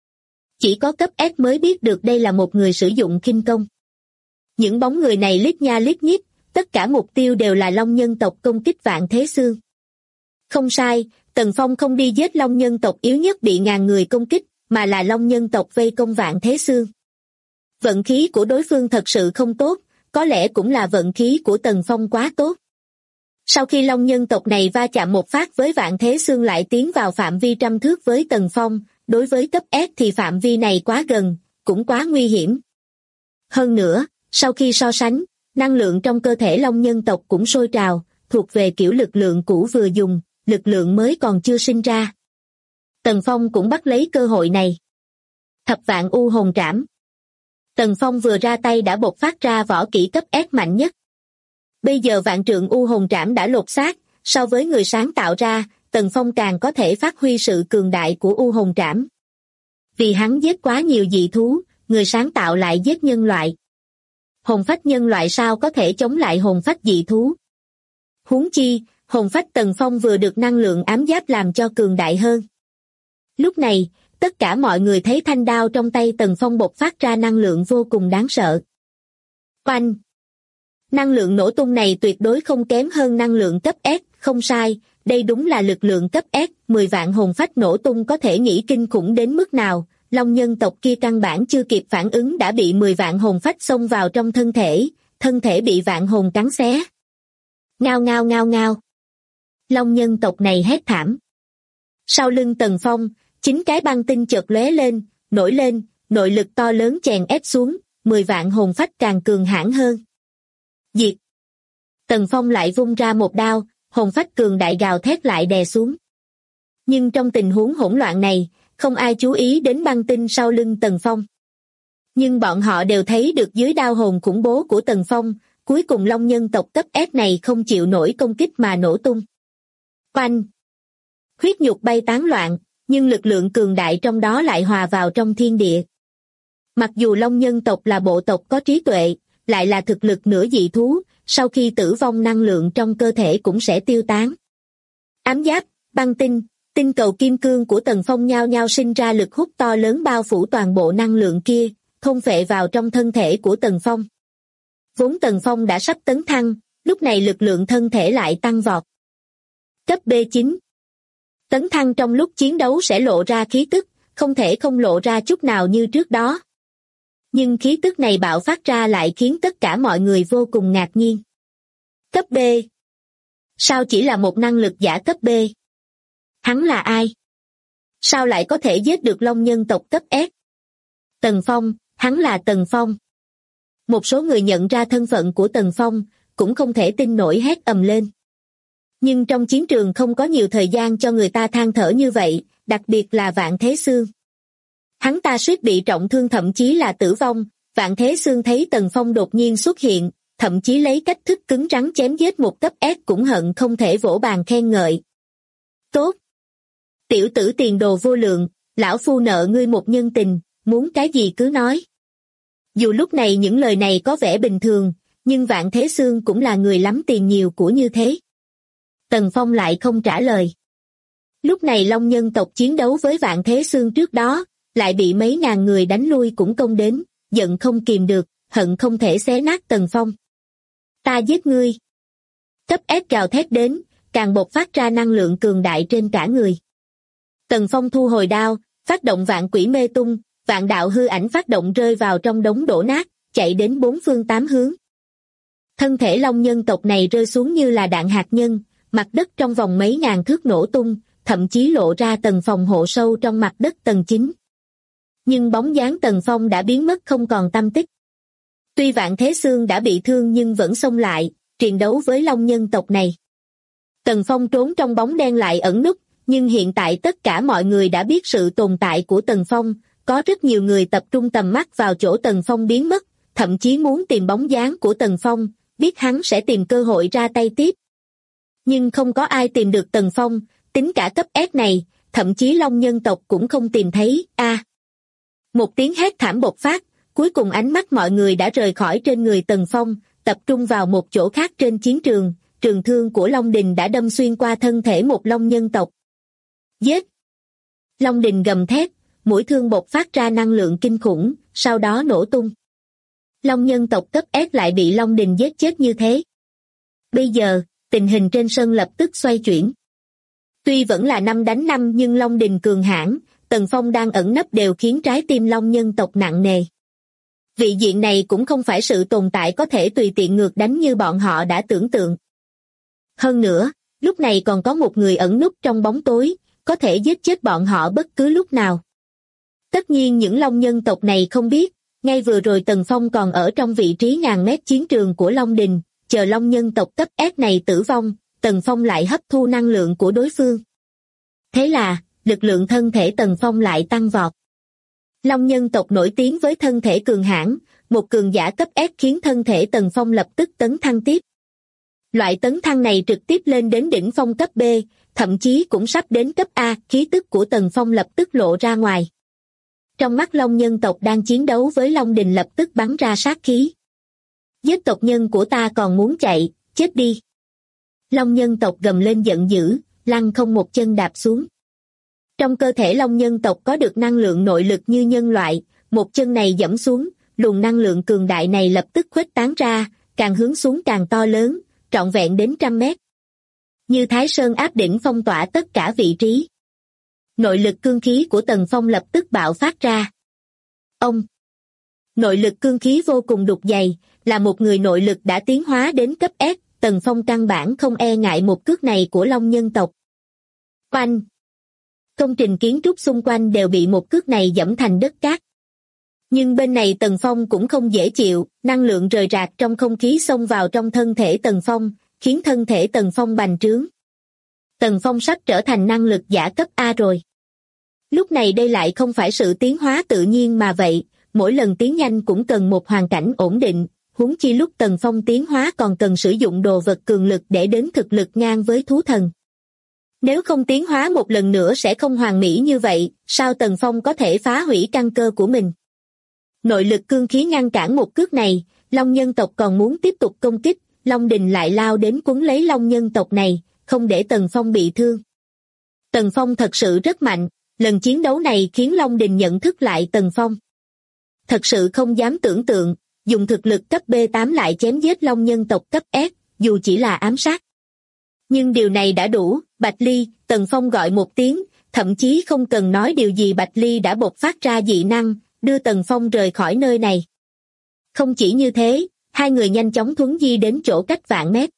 Chỉ có cấp S mới biết được đây là một người sử dụng khinh công. Những bóng người này lít nha lít nhít, tất cả mục tiêu đều là Long nhân tộc công kích Vạn Thế Xương. Không sai, Tần Phong không đi giết Long nhân tộc yếu nhất bị ngàn người công kích, mà là Long nhân tộc vây công Vạn Thế Xương. Vận khí của đối phương thật sự không tốt, có lẽ cũng là vận khí của Tần Phong quá tốt. Sau khi Long nhân tộc này va chạm một phát với Vạn Thế Xương lại tiến vào phạm vi trăm thước với Tần Phong, đối với cấp S thì phạm vi này quá gần, cũng quá nguy hiểm. Hơn nữa, sau khi so sánh, năng lượng trong cơ thể Long nhân tộc cũng sôi trào, thuộc về kiểu lực lượng cũ vừa dùng, lực lượng mới còn chưa sinh ra. Tần Phong cũng bắt lấy cơ hội này. Thập vạn u hồn trảm. Tần Phong vừa ra tay đã bộc phát ra võ kỹ cấp S mạnh nhất. Bây giờ vạn trượng u hồn trảm đã lột xác, so với người sáng tạo ra, Tần Phong càng có thể phát huy sự cường đại của u hồn trảm. Vì hắn giết quá nhiều dị thú, người sáng tạo lại giết nhân loại. Hồn phách nhân loại sao có thể chống lại hồn phách dị thú? Huống chi, hồn phách Tần Phong vừa được năng lượng ám giáp làm cho cường đại hơn. Lúc này, tất cả mọi người thấy thanh đao trong tay Tần Phong bộc phát ra năng lượng vô cùng đáng sợ. Oanh! Năng lượng nổ tung này tuyệt đối không kém hơn năng lượng cấp S, không sai, đây đúng là lực lượng cấp S, 10 vạn hồn phách nổ tung có thể nghĩ kinh khủng đến mức nào, Long nhân tộc kia căn bản chưa kịp phản ứng đã bị 10 vạn hồn phách xông vào trong thân thể bị vạn hồn cắn xé. Ngao ngao ngao ngao. Long nhân tộc này hét thảm. Sau lưng Tần Phong, 9 cái băng tinh chợt lóe lên, nổi lên, nội lực to lớn chèn ép xuống, 10 vạn hồn phách càng cường hãn hơn. Diệt! Tần Phong lại vung ra một đao, hồn phách cường đại gào thét lại đè xuống. Nhưng trong tình huống hỗn loạn này, không ai chú ý đến băng tinh sau lưng Tần Phong. Nhưng bọn họ đều thấy được dưới đao hồn khủng bố của Tần Phong, cuối cùng Long nhân tộc cấp S này không chịu nổi công kích mà nổ tung. Oanh! Huyết nhục bay tán loạn, nhưng lực lượng cường đại trong đó lại hòa vào trong thiên địa. Mặc dù Long nhân tộc là bộ tộc có trí tuệ, lại là thực lực nửa dị thú, sau khi tử vong năng lượng trong cơ thể cũng sẽ tiêu tán. Ám giáp, băng tinh, tinh cầu kim cương của Tần Phong nhao nhao sinh ra lực hút to lớn bao phủ toàn bộ năng lượng kia, thôn phệ vào trong thân thể của Tần Phong. Vốn Tần Phong đã sắp tấn thăng, lúc này lực lượng thân thể lại tăng vọt. Cấp B9. Tấn thăng trong lúc chiến đấu sẽ lộ ra khí tức, không thể không lộ ra chút nào như trước đó. Nhưng khí tức này bạo phát ra lại khiến tất cả mọi người vô cùng ngạc nhiên. Cấp B. Sao chỉ là một năng lực giả cấp B? Hắn là ai? Sao lại có thể giết được Long nhân tộc cấp S? Tần Phong, hắn là Tần Phong. Một số người nhận ra thân phận của Tần Phong, cũng không thể tin nổi hét ầm lên. Nhưng trong chiến trường không có nhiều thời gian cho người ta than thở như vậy, đặc biệt là Vạn Thế Xương. Hắn ta suýt bị trọng thương thậm chí là tử vong, Vạn Thế Xương thấy Tần Phong đột nhiên xuất hiện, thậm chí lấy cách thức cứng rắn chém giết một cấp S cũng hận không thể vỗ bàn khen ngợi. Tốt! Tiểu tử tiền đồ vô lượng, lão phu nợ ngươi một nhân tình, muốn cái gì cứ nói. Dù lúc này những lời này có vẻ bình thường, nhưng Vạn Thế Xương cũng là người lắm tiền nhiều của như thế. Tần Phong lại không trả lời. Lúc này Long nhân tộc chiến đấu với Vạn Thế Xương trước đó, lại bị mấy ngàn người đánh lui cũng công đến, giận không kìm được, hận không thể xé nát Tần Phong. Ta giết ngươi. Cấp S gào thét đến, càng bộc phát ra năng lượng cường đại trên cả người. Tần Phong thu hồi đao, phát động vạn quỷ mê tung, vạn đạo hư ảnh phát động rơi vào trong đống đổ nát, chạy đến 4 phương 8 hướng. Thân thể Long nhân tộc này rơi xuống như là đạn hạt nhân, mặt đất trong vòng mấy ngàn thước nổ tung, thậm chí lộ ra tầng phòng hộ sâu trong mặt đất tầng 9. Nhưng bóng dáng Tần Phong đã biến mất không còn tăm tích. Tuy Vạn Thế Xương đã bị thương nhưng vẫn xông lại, triền đấu với Long nhân tộc này. Tần Phong trốn trong bóng đen lại ẩn núp, nhưng hiện tại tất cả mọi người đã biết sự tồn tại của Tần Phong, có rất nhiều người tập trung tầm mắt vào chỗ Tần Phong biến mất, thậm chí muốn tìm bóng dáng của Tần Phong, biết hắn sẽ tìm cơ hội ra tay tiếp. Nhưng không có ai tìm được Tần Phong, tính cả cấp S này, thậm chí Long nhân tộc cũng không tìm thấy. Một tiếng hét thảm bộc phát, Cuối cùng ánh mắt mọi người đã rời khỏi trên người Tần Phong, tập trung vào một chỗ khác trên chiến trường. Trường thương của Long Đình đã đâm xuyên qua thân thể một Long nhân tộc. Giết! Long Đình gầm thét, mũi thương bộc phát ra năng lượng kinh khủng, sau đó nổ tung. Long nhân tộc cấp S lại bị Long Đình giết chết như thế. Bây giờ, tình hình trên sân lập tức xoay chuyển. Tuy vẫn là 5 đánh 5 nhưng Long Đình cường hãn, Tần Phong đang ẩn nấp đều khiến trái tim Long nhân tộc nặng nề. Vị diện này cũng không phải sự tồn tại có thể tùy tiện ngược đánh như bọn họ đã tưởng tượng. Hơn nữa, lúc này còn có một người ẩn núp trong bóng tối, có thể giết chết bọn họ bất cứ lúc nào. Tất nhiên những Long nhân tộc này không biết, ngay vừa rồi Tần Phong còn ở trong vị trí ngàn mét chiến trường của Long Đình, chờ Long nhân tộc cấp S này tử vong, Tần Phong lại hấp thu năng lượng của đối phương. Thế là, lực lượng thân thể Tần Phong lại tăng vọt. Long nhân tộc nổi tiếng với thân thể cường hãn, một cường giả cấp S khiến thân thể Tần Phong lập tức tấn thăng tiếp. Loại tấn thăng này trực tiếp lên đến đỉnh phong cấp B, thậm chí cũng sắp đến cấp A, khí tức của Tần Phong lập tức lộ ra ngoài. Trong mắt Long nhân tộc đang chiến đấu với Long Đình lập tức bắn ra sát khí. Giết tộc nhân của ta còn muốn chạy, chết đi. Long nhân tộc gầm lên giận dữ, lăng không một chân đạp xuống. Trong cơ thể Long nhân tộc có được năng lượng nội lực như nhân loại, một chân này giẫm xuống, luồng năng lượng cường đại này lập tức khuếch tán ra, càng hướng xuống càng to lớn, trọn vẹn đến 100 mét. Như Thái Sơn áp đỉnh phong tỏa tất cả vị trí. Nội lực cương khí của Tần Phong lập tức bạo phát ra. Ông! Nội lực cương khí vô cùng đục dày, là một người nội lực đã tiến hóa đến cấp S, Tần Phong căn bản không e ngại một cước này của Long nhân tộc. Oanh! Công trình kiến trúc xung quanh đều bị một cước này giẫm thành đất cát. Nhưng bên này Tần Phong cũng không dễ chịu, năng lượng rời rạc trong không khí xông vào trong thân thể Tần Phong, khiến thân thể Tần Phong bành trướng. Tần Phong sắp trở thành năng lực giả cấp A rồi. Lúc này đây lại không phải sự tiến hóa tự nhiên mà vậy, mỗi lần tiến nhanh cũng cần một hoàn cảnh ổn định, huống chi lúc Tần Phong tiến hóa còn cần sử dụng đồ vật cường lực để đến thực lực ngang với thú thần. Nếu không tiến hóa một lần nữa sẽ không hoàn mỹ như vậy, sao Tần Phong có thể phá hủy căn cơ của mình? Nội lực cương khí ngăn cản một cước này, Long nhân tộc còn muốn tiếp tục công kích, Long Đình lại lao đến quấn lấy Long nhân tộc này, không để Tần Phong bị thương. Tần Phong thật sự rất mạnh, lần chiến đấu này khiến Long Đình nhận thức lại Tần Phong. Thật sự không dám tưởng tượng, dùng thực lực cấp B8 lại chém giết Long nhân tộc cấp S, dù chỉ là ám sát. Nhưng điều này đã đủ, Bạch Ly, Tần Phong gọi một tiếng, thậm chí không cần nói điều gì Bạch Ly đã bộc phát ra dị năng, đưa Tần Phong rời khỏi nơi này. Không chỉ như thế, hai người nhanh chóng thuấn di đến chỗ cách vạn mét.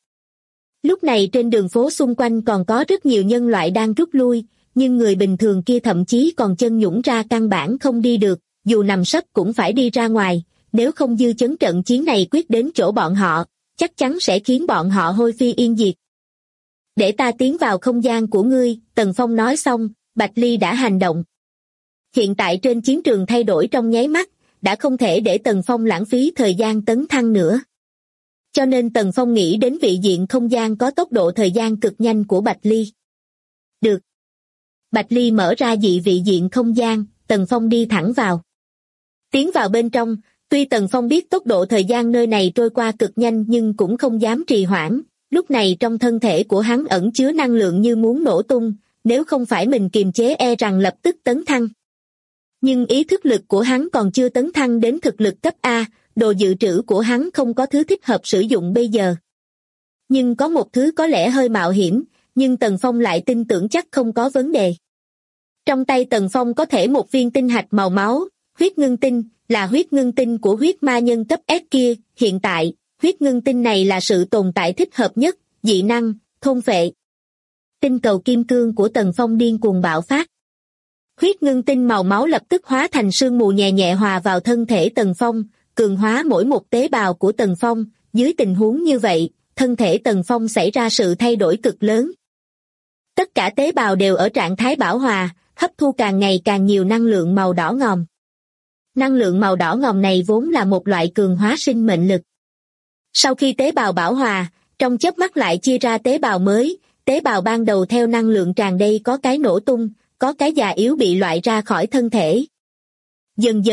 Lúc này trên đường phố xung quanh còn có rất nhiều nhân loại đang rút lui, nhưng người bình thường kia thậm chí còn chân nhũn ra căn bản không đi được, dù nằm sấp cũng phải đi ra ngoài, nếu không dư chấn trận chiến này quyết đến chỗ bọn họ, chắc chắn sẽ khiến bọn họ hôi phi yên diệt. Để ta tiến vào không gian của ngươi, Tần Phong nói xong, Bạch Ly đã hành động. Hiện tại trên chiến trường thay đổi trong nháy mắt, đã không thể để Tần Phong lãng phí thời gian tấn thăng nữa. Cho nên Tần Phong nghĩ đến vị diện không gian có tốc độ thời gian cực nhanh của Bạch Ly. Được. Bạch Ly mở ra dị vị diện không gian, Tần Phong đi thẳng vào. Tiến vào bên trong, tuy Tần Phong biết tốc độ thời gian nơi này trôi qua cực nhanh nhưng cũng không dám trì hoãn. Lúc này trong thân thể của hắn ẩn chứa năng lượng như muốn nổ tung, nếu không phải mình kiềm chế e rằng lập tức tấn thăng. Nhưng ý thức lực của hắn còn chưa tấn thăng đến thực lực cấp A, đồ dự trữ của hắn không có thứ thích hợp sử dụng bây giờ. Nhưng có một thứ có lẽ hơi mạo hiểm, nhưng Tần Phong lại tin tưởng chắc không có vấn đề. Trong tay Tần Phong có thể một viên tinh hạch màu máu, huyết ngưng tinh, là huyết ngưng tinh của huyết ma nhân cấp S kia, hiện tại, huyết ngưng tinh này là sự tồn tại thích hợp nhất, dị năng, thôn phệ. Tinh cầu kim cương của Tần Phong điên cuồng bạo phát. Huyết ngưng tinh màu máu lập tức hóa thành sương mù nhẹ nhẹ hòa vào thân thể Tần Phong, cường hóa mỗi một tế bào của Tần Phong, dưới tình huống như vậy, thân thể Tần Phong xảy ra sự thay đổi cực lớn. Tất cả tế bào đều ở trạng thái bảo hòa, hấp thu càng ngày càng nhiều năng lượng màu đỏ ngòm. Năng lượng màu đỏ ngòm này vốn là một loại cường hóa sinh mệnh lực. Sau khi tế bào bảo hòa, trong chớp mắt lại chia ra tế bào mới, tế bào ban đầu theo năng lượng tràn đầy có cái nổ tung, có cái già yếu bị loại ra khỏi thân thể. Dần dần,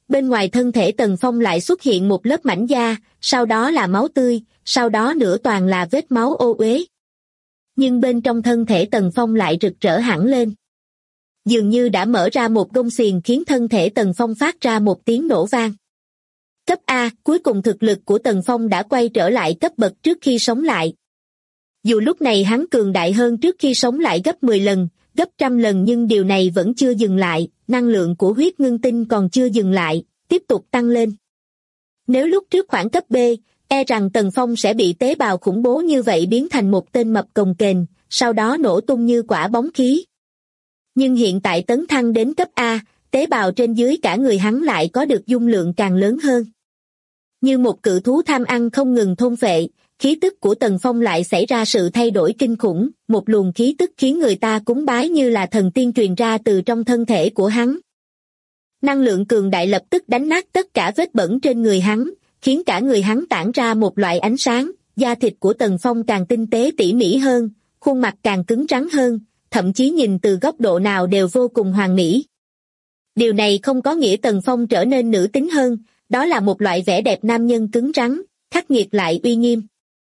bên ngoài thân thể Tần Phong lại xuất hiện một lớp mảnh da, sau đó là máu tươi, sau đó nữa toàn là vết máu ô uế. Nhưng bên trong thân thể Tần Phong lại rực rỡ hẳn lên. Dường như đã mở ra một gông xiềng khiến thân thể Tần Phong phát ra một tiếng nổ vang. Cấp A, cuối cùng thực lực của Tần Phong đã quay trở lại cấp bậc trước khi sống lại. Dù lúc này hắn cường đại hơn trước khi sống lại gấp 10 lần, gấp trăm lần nhưng điều này vẫn chưa dừng lại, năng lượng của huyết ngưng tinh còn chưa dừng lại, tiếp tục tăng lên. Nếu lúc trước khoảng cấp B, e rằng Tần Phong sẽ bị tế bào khủng bố như vậy biến thành một tên mập cồng kềnh, sau đó nổ tung như quả bóng khí. Nhưng hiện tại tấn thăng đến cấp A, tế bào trên dưới cả người hắn lại có được dung lượng càng lớn hơn. Như một cự thú tham ăn không ngừng thôn phệ, khí tức của Tần Phong lại xảy ra sự thay đổi kinh khủng, một luồng khí tức khiến người ta cúng bái như là thần tiên truyền ra từ trong thân thể của hắn. Năng lượng cường đại lập tức đánh nát tất cả vết bẩn trên người hắn, khiến cả người hắn tản ra một loại ánh sáng, da thịt của Tần Phong càng tinh tế tỉ mỉ hơn, khuôn mặt càng cứng rắn hơn, thậm chí nhìn từ góc độ nào đều vô cùng hoàn mỹ. Điều này không có nghĩa Tần Phong trở nên nữ tính hơn, đó là một loại vẻ đẹp nam nhân cứng rắn, khắc nghiệt lại uy nghiêm.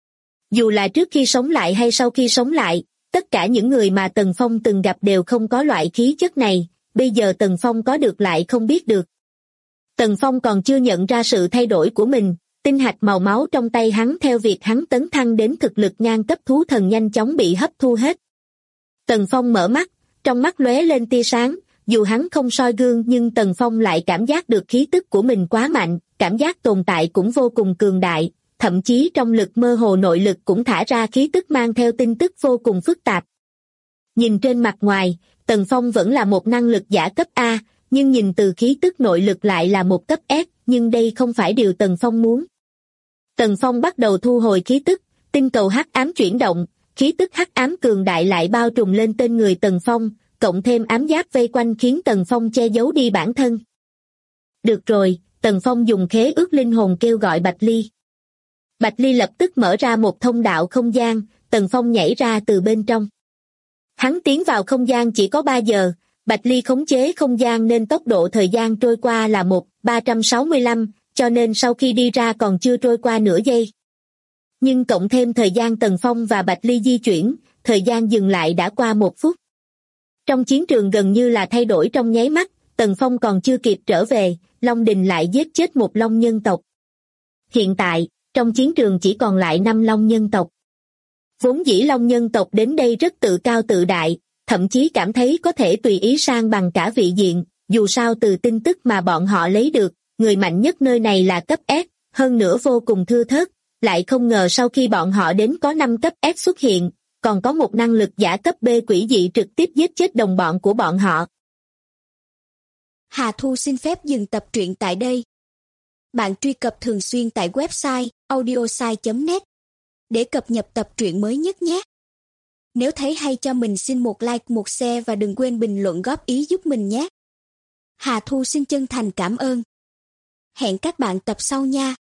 Dù là trước khi sống lại hay sau khi sống lại, tất cả những người mà Tần Phong từng gặp đều không có loại khí chất này, bây giờ Tần Phong có được lại không biết được. Tần Phong còn chưa nhận ra sự thay đổi của mình, tinh hạch màu máu trong tay hắn theo việc hắn tấn thăng đến thực lực ngang cấp thú thần nhanh chóng bị hấp thu hết. Tần Phong mở mắt, trong mắt lóe lên tia sáng, dù hắn không soi gương nhưng Tần Phong lại cảm giác được khí tức của mình quá mạnh, cảm giác tồn tại cũng vô cùng cường đại, thậm chí trong lực mơ hồ nội lực cũng thả ra khí tức mang theo tin tức vô cùng phức tạp. Nhìn trên mặt ngoài, Tần Phong vẫn là một năng lực giả cấp A, nhưng nhìn từ khí tức nội lực lại là một cấp S, nhưng đây không phải điều Tần Phong muốn. Tần Phong bắt đầu thu hồi khí tức, tinh cầu hắc ám chuyển động, khí tức hắc ám cường đại lại bao trùm lên tên người Tần Phong, cộng thêm ám giáp vây quanh khiến Tần Phong che giấu đi bản thân. Được rồi, Tần Phong dùng khế ước linh hồn kêu gọi Bạch Ly. Bạch Ly lập tức mở ra một thông đạo không gian, Tần Phong nhảy ra từ bên trong. Hắn tiến vào không gian chỉ có 3 giờ, Bạch Ly khống chế không gian nên tốc độ thời gian trôi qua là 365, cho nên sau khi đi ra còn chưa trôi qua nửa giây. Nhưng cộng thêm thời gian Tần Phong và Bạch Ly di chuyển, thời gian dừng lại đã qua 1 phút. Trong chiến trường gần như là thay đổi trong nháy mắt, Tần Phong còn chưa kịp trở về, Long Đình lại giết chết một Long nhân tộc. Hiện tại, trong chiến trường chỉ còn lại 5 Long nhân tộc. Vốn dĩ Long nhân tộc đến đây rất tự cao tự đại, thậm chí cảm thấy có thể tùy ý sang bằng cả vị diện, dù sao từ tin tức mà bọn họ lấy được, người mạnh nhất nơi này là cấp S, hơn nữa vô cùng thưa thớt, lại không ngờ sau khi bọn họ đến có 5 cấp S xuất hiện, còn có một năng lực giả cấp B quỷ dị trực tiếp giết chết đồng bọn của bọn họ. Hà Thu xin phép dừng tập truyện tại đây. Bạn truy cập thường xuyên tại website audiosai.net để cập nhật tập truyện mới nhất nhé. Nếu thấy hay cho mình xin một like, một share và đừng quên bình luận góp ý giúp mình nhé. Hà Thu xin chân thành cảm ơn. Hẹn các bạn tập sau nha.